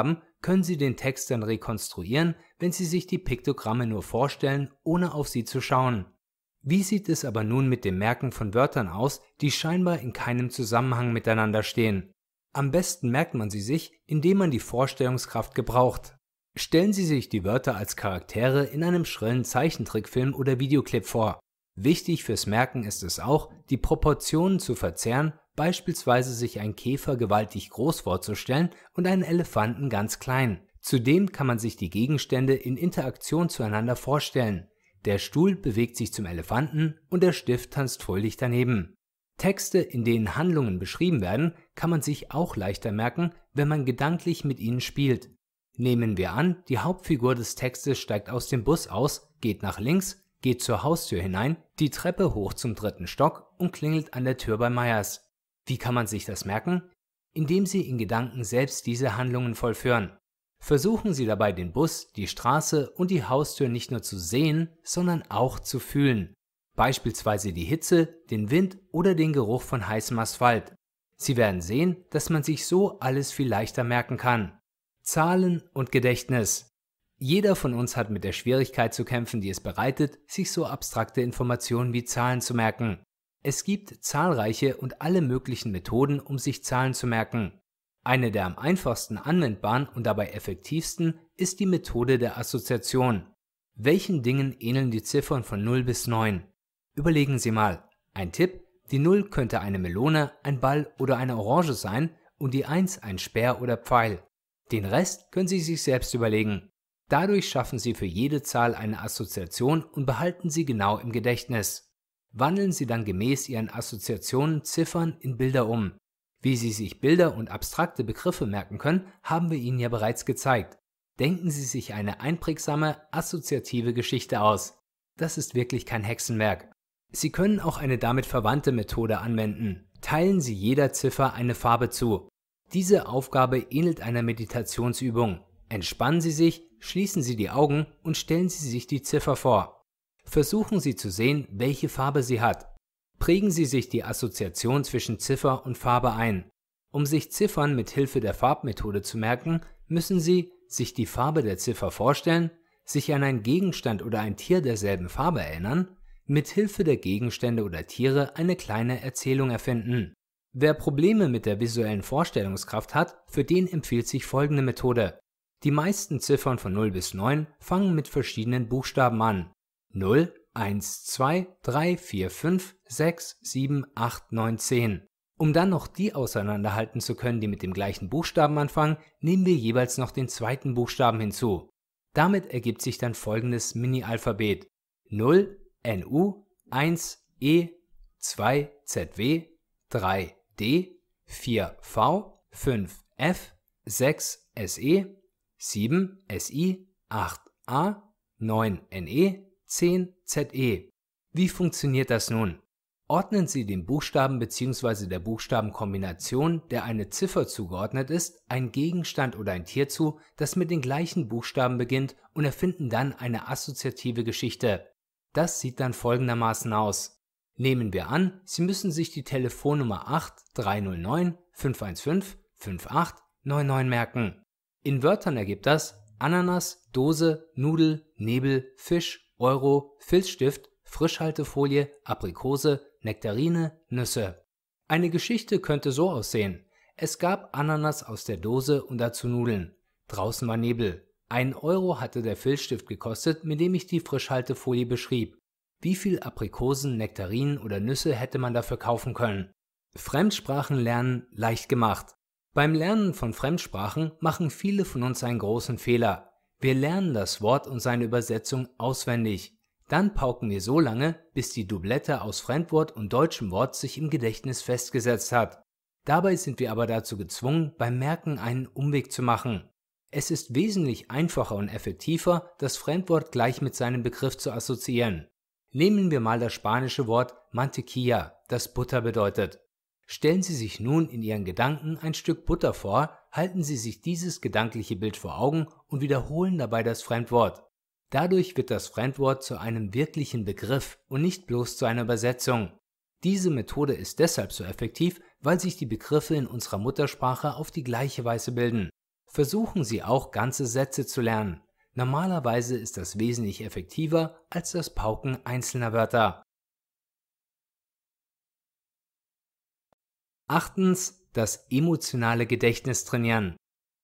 können Sie den Text dann rekonstruieren, wenn Sie sich die Piktogramme nur vorstellen, ohne auf sie zu schauen. Wie sieht es aber nun mit dem Merken von Wörtern aus, die scheinbar in keinem Zusammenhang miteinander stehen? Am besten merkt man sie sich, indem man die Vorstellungskraft gebraucht. Stellen Sie sich die Wörter als Charaktere in einem schrillen Zeichentrickfilm oder Videoclip vor. Wichtig fürs Merken ist es auch, die Proportionen zu verzerren, beispielsweise sich einen Käfer gewaltig groß vorzustellen und einen Elefanten ganz klein. Zudem kann man sich die Gegenstände in Interaktion zueinander vorstellen. Der Stuhl bewegt sich zum Elefanten und der Stift tanzt fröhlich daneben. Texte, in denen Handlungen beschrieben werden, kann man sich auch leichter merken, wenn man gedanklich mit ihnen spielt. Nehmen wir an, die Hauptfigur des Textes steigt aus dem Bus aus, geht nach links, geht zur Haustür hinein, die Treppe hoch zum 3. Stock und klingelt an der Tür bei Meyers. Wie kann man sich das merken? Indem Sie in Gedanken selbst diese Handlungen vollführen. Versuchen Sie dabei den Bus, die Straße und die Haustür nicht nur zu sehen, sondern auch zu fühlen. Beispielsweise die Hitze, den Wind oder den Geruch von heißem Asphalt. Sie werden sehen, dass man sich so alles viel leichter merken kann. Zahlen und Gedächtnis. Jeder von uns hat mit der Schwierigkeit zu kämpfen, die es bereitet, sich so abstrakte Informationen wie Zahlen zu merken. Es gibt zahlreiche und alle möglichen Methoden, um sich Zahlen zu merken. Eine der am einfachsten anwendbaren und dabei effektivsten ist die Methode der Assoziation. Welchen Dingen ähneln die Ziffern von 0 bis 9? Überlegen Sie mal. Ein Tipp: Die 0 könnte eine Melone, ein Ball oder eine Orange sein und die 1 ein Speer oder Pfeil. Den Rest können Sie sich selbst überlegen. Dadurch schaffen Sie für jede Zahl eine Assoziation und behalten sie genau im Gedächtnis. Wandeln Sie dann gemäß Ihren Assoziationen Ziffern in Bilder um. Wie Sie sich Bilder und abstrakte Begriffe merken können, haben wir Ihnen ja bereits gezeigt. Denken Sie sich eine einprägsame, assoziative Geschichte aus. Das ist wirklich kein Hexenwerk. Sie können auch eine damit verwandte Methode anwenden. Teilen Sie jeder Ziffer eine Farbe zu. Diese Aufgabe ähnelt einer Meditationsübung. Entspannen Sie sich, schließen Sie die Augen und stellen Sie sich die Ziffer vor. Versuchen Sie zu sehen, welche Farbe sie hat. Prägen Sie sich die Assoziation zwischen Ziffer und Farbe ein. Um sich Ziffern mit Hilfe der Farbmethode zu merken, müssen Sie sich die Farbe der Ziffer vorstellen, sich an einen Gegenstand oder ein Tier derselben Farbe erinnern, mit Hilfe der Gegenstände oder Tiere eine kleine Erzählung erfinden. Wer Probleme mit der visuellen Vorstellungskraft hat, für den empfiehlt sich folgende Methode. Die meisten Ziffern von 0 bis 9 fangen mit verschiedenen Buchstaben an. 0, 1, 2, 3, 4, 5, 6, 7, 8, 9, 10. Um dann noch die auseinanderhalten zu können, die mit dem gleichen Buchstaben anfangen, nehmen wir jeweils noch den zweiten Buchstaben hinzu. Damit ergibt sich dann folgendes Mini-Alphabet: 0, NU, 1, E, 2, ZW, 3, D, 4, V, 5, F, 6, SE, 7, SI, 8, A, 9, NE, 10, ZE. Wie funktioniert das nun? Ordnen Sie dem Buchstaben bzw. der Buchstabenkombination, der eine Ziffer zugeordnet ist, einen Gegenstand oder ein Tier zu, das mit den gleichen Buchstaben beginnt, und erfinden dann eine assoziative Geschichte. Das sieht dann folgendermaßen aus. Nehmen wir an, Sie müssen sich die Telefonnummer 8309 515 5899 merken. In Wörtern ergibt das Ananas, Dose, Nudel, Nebel, Fisch, Euro, Filzstift, Frischhaltefolie, Aprikose, Nektarine, Nüsse. Eine Geschichte könnte so aussehen: Es gab Ananas aus der Dose und dazu Nudeln. Draußen war Nebel. 1 Euro hatte der Filzstift gekostet, mit dem ich die Frischhaltefolie beschrieb. Wie viel Aprikosen, Nektarinen oder Nüsse hätte man dafür kaufen können? Fremdsprachen lernen leicht gemacht. Beim Lernen von Fremdsprachen machen viele von uns einen großen Fehler. Wir lernen das Wort und seine Übersetzung auswendig. Dann pauken wir so lange, bis die Doublette aus Fremdwort und deutschem Wort sich im Gedächtnis festgesetzt hat. Dabei sind wir aber dazu gezwungen, beim Merken einen Umweg zu machen. Es ist wesentlich einfacher und effektiver, das Fremdwort gleich mit seinem Begriff zu assoziieren. Nehmen wir mal das spanische Wort Mantequilla, das Butter bedeutet. Stellen Sie sich nun in Ihren Gedanken ein Stück Butter vor, halten Sie sich dieses gedankliche Bild vor Augen und wiederholen dabei das Fremdwort. Dadurch wird das Fremdwort zu einem wirklichen Begriff und nicht bloß zu einer Übersetzung. Diese Methode ist deshalb so effektiv, weil sich die Begriffe in unserer Muttersprache auf die gleiche Weise bilden. Versuchen Sie auch, ganze Sätze zu lernen. Normalerweise ist das wesentlich effektiver als das Pauken einzelner Wörter. Achtens, das emotionale Gedächtnis trainieren.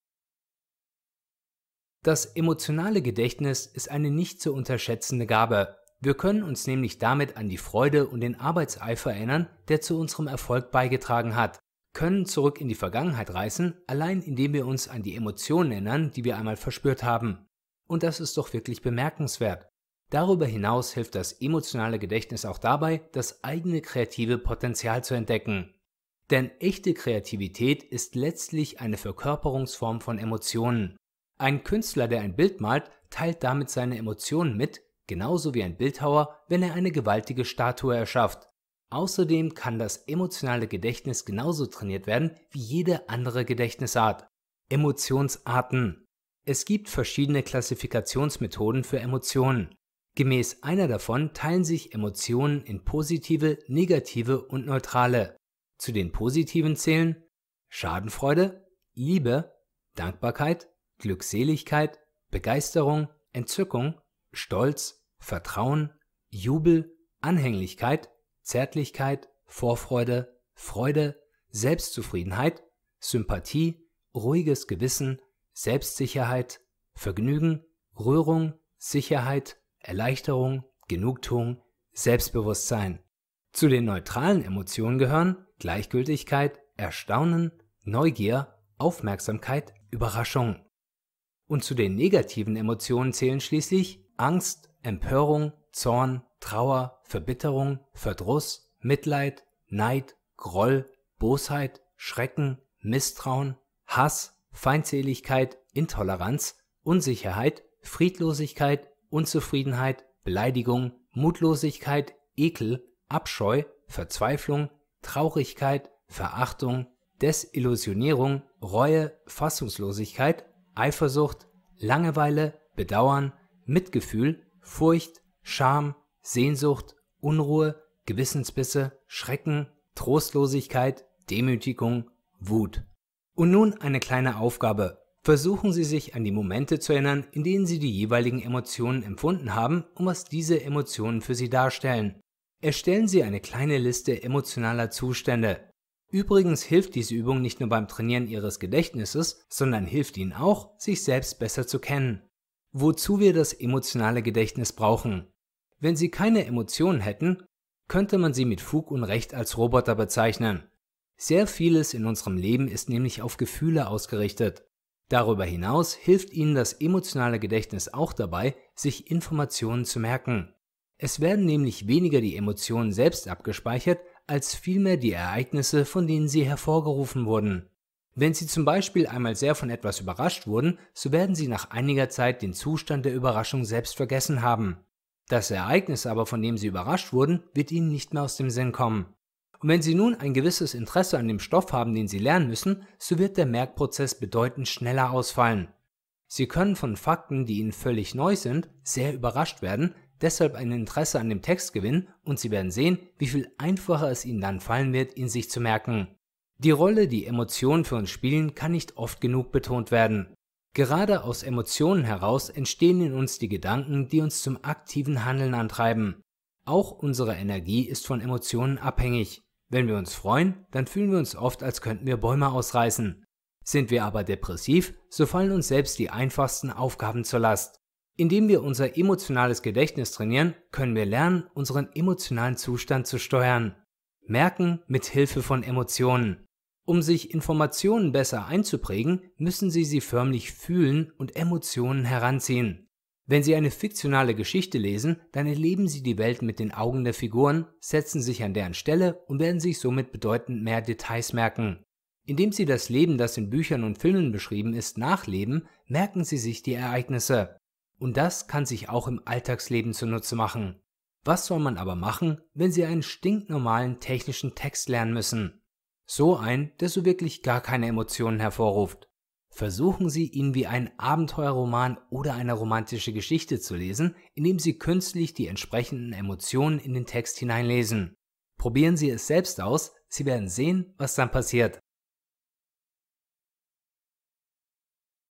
Das emotionale Gedächtnis ist eine nicht zu unterschätzende Gabe. Wir können uns nämlich damit an die Freude und den Arbeitseifer erinnern, der zu unserem Erfolg beigetragen hat, können zurück in die Vergangenheit reisen, allein indem wir uns an die Emotionen erinnern, die wir einmal verspürt haben. Und das ist doch wirklich bemerkenswert. Darüber hinaus hilft das emotionale Gedächtnis auch dabei, das eigene kreative Potenzial zu entdecken. Denn echte Kreativität ist letztlich eine Verkörperungsform von Emotionen. Ein Künstler, der ein Bild malt, teilt damit seine Emotionen mit, genauso wie ein Bildhauer, wenn er eine gewaltige Statue erschafft. Außerdem kann das emotionale Gedächtnis genauso trainiert werden wie jede andere Gedächtnisart. Emotionsarten. Es gibt verschiedene Klassifikationsmethoden für Emotionen. Gemäß einer davon teilen sich Emotionen in positive, negative und neutrale. Zu den positiven zählen Schadenfreude, Liebe, Dankbarkeit, Glückseligkeit, Begeisterung, Entzückung, Stolz, Vertrauen, Jubel, Anhänglichkeit, Zärtlichkeit, Vorfreude, Freude, Selbstzufriedenheit, Sympathie, ruhiges Gewissen, Selbstsicherheit, Vergnügen, Rührung, Sicherheit, Erleichterung, Genugtuung, Selbstbewusstsein. Zu den neutralen Emotionen gehören Gleichgültigkeit, Erstaunen, Neugier, Aufmerksamkeit, Überraschung. Und zu den negativen Emotionen zählen schließlich Angst, Empörung, Zorn, Trauer, Verbitterung, Verdruss, Mitleid, Neid, Groll, Bosheit, Schrecken, Misstrauen, Hass, Feindseligkeit, Intoleranz, Unsicherheit, Friedlosigkeit, Unzufriedenheit, Beleidigung, Mutlosigkeit, Ekel, Abscheu, Verzweiflung, Traurigkeit, Verachtung, Desillusionierung, Reue, Fassungslosigkeit, Eifersucht, Langeweile, Bedauern, Mitgefühl, Furcht, Scham, Sehnsucht, Unruhe, Gewissensbisse, Schrecken, Trostlosigkeit, Demütigung, Wut. Und nun eine kleine Aufgabe. Versuchen Sie sich an die Momente zu erinnern, in denen Sie die jeweiligen Emotionen empfunden haben und was diese Emotionen für Sie darstellen. Erstellen Sie eine kleine Liste emotionaler Zustände. Übrigens hilft diese Übung nicht nur beim Trainieren Ihres Gedächtnisses, sondern hilft Ihnen auch, sich selbst besser zu kennen. Wozu wir das emotionale Gedächtnis brauchen. Wenn Sie keine Emotionen hätten, könnte man sie mit Fug und Recht als Roboter bezeichnen. Sehr vieles in unserem Leben ist nämlich auf Gefühle ausgerichtet. Darüber hinaus hilft Ihnen das emotionale Gedächtnis auch dabei, sich Informationen zu merken. Es werden nämlich weniger die Emotionen selbst abgespeichert, als vielmehr die Ereignisse, von denen sie hervorgerufen wurden. Wenn Sie zum Beispiel einmal sehr von etwas überrascht wurden, so werden Sie nach einiger Zeit den Zustand der Überraschung selbst vergessen haben. Das Ereignis aber, von dem Sie überrascht wurden, wird Ihnen nicht mehr aus dem Sinn kommen. Und wenn Sie nun ein gewisses Interesse an dem Stoff haben, den Sie lernen müssen, so wird der Merkprozess bedeutend schneller ausfallen. Sie können von Fakten, die Ihnen völlig neu sind, sehr überrascht werden, deshalb ein Interesse an dem Text gewinnen und Sie werden sehen, wie viel einfacher es Ihnen dann fallen wird, ihn sich zu merken. Die Rolle, die Emotionen für uns spielen, kann nicht oft genug betont werden. Gerade aus Emotionen heraus entstehen in uns die Gedanken, die uns zum aktiven Handeln antreiben. Auch unsere Energie ist von Emotionen abhängig. Wenn wir uns freuen, dann fühlen wir uns oft, als könnten wir Bäume ausreißen. Sind wir aber depressiv, so fallen uns selbst die einfachsten Aufgaben zur Last. Indem wir unser emotionales Gedächtnis trainieren, können wir lernen, unseren emotionalen Zustand zu steuern. Merken mit Hilfe von Emotionen. Um sich Informationen besser einzuprägen, müssen Sie sie förmlich fühlen und Emotionen heranziehen. Wenn Sie eine fiktionale Geschichte lesen, dann erleben Sie die Welt mit den Augen der Figuren, setzen sich an deren Stelle und werden sich somit bedeutend mehr Details merken. Indem Sie das Leben, das in Büchern und Filmen beschrieben ist, nachleben, merken Sie sich die Ereignisse. Und das kann sich auch im Alltagsleben zunutze machen. Was soll man aber machen, wenn Sie einen stinknormalen technischen Text lernen müssen? So einen, der so wirklich gar keine Emotionen hervorruft. Versuchen Sie, ihn wie einen Abenteuerroman oder eine romantische Geschichte zu lesen, indem Sie künstlich die entsprechenden Emotionen in den Text hineinlesen. Probieren Sie es selbst aus, Sie werden sehen, was dann passiert.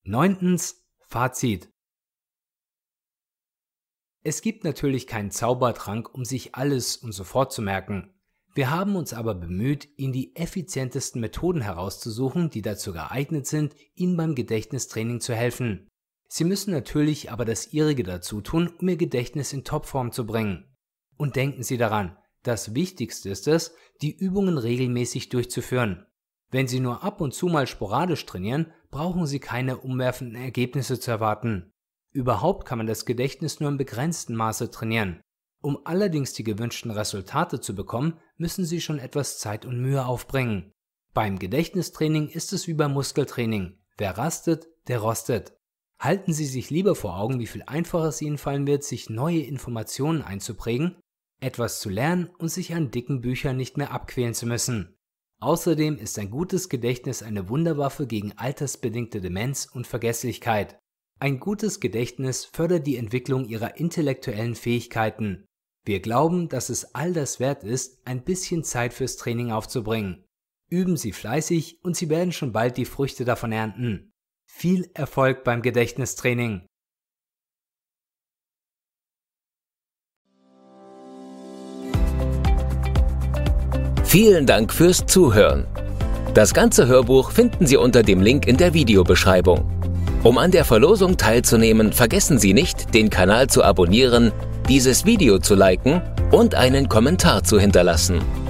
9. Fazit. Es gibt natürlich keinen Zaubertrank, um sich alles und sofort zu merken. Wir haben uns aber bemüht, Ihnen die effizientesten Methoden herauszusuchen, die dazu geeignet sind, Ihnen beim Gedächtnistraining zu helfen. Sie müssen natürlich aber das Ihrige dazu tun, um Ihr Gedächtnis in Topform zu bringen. Und denken Sie daran, das Wichtigste ist es, die Übungen regelmäßig durchzuführen. Wenn Sie nur ab und zu mal sporadisch trainieren, brauchen Sie keine umwerfenden Ergebnisse zu erwarten. Überhaupt kann man das Gedächtnis nur in begrenztem Maße trainieren. Um allerdings die gewünschten Resultate zu bekommen, müssen Sie schon etwas Zeit und Mühe aufbringen. Beim Gedächtnistraining ist es wie beim Muskeltraining. Wer rastet, der rostet. Halten Sie sich lieber vor Augen, wie viel einfacher es Ihnen fallen wird, sich neue Informationen einzuprägen, etwas zu lernen und sich an dicken Büchern nicht mehr abquälen zu müssen. Außerdem ist ein gutes Gedächtnis eine Wunderwaffe gegen altersbedingte Demenz und Vergesslichkeit. Ein gutes Gedächtnis fördert die Entwicklung Ihrer intellektuellen Fähigkeiten. Wir glauben, dass es all das wert ist, ein bisschen Zeit fürs Training aufzubringen. Üben Sie fleißig und Sie werden schon bald die Früchte davon ernten. Viel Erfolg beim Gedächtnistraining! Vielen Dank fürs Zuhören. Das ganze Hörbuch finden Sie unter dem Link in der Videobeschreibung. Um an der Verlosung teilzunehmen, vergessen Sie nicht, den Kanal zu abonnieren, dieses Video zu liken und einen Kommentar zu hinterlassen.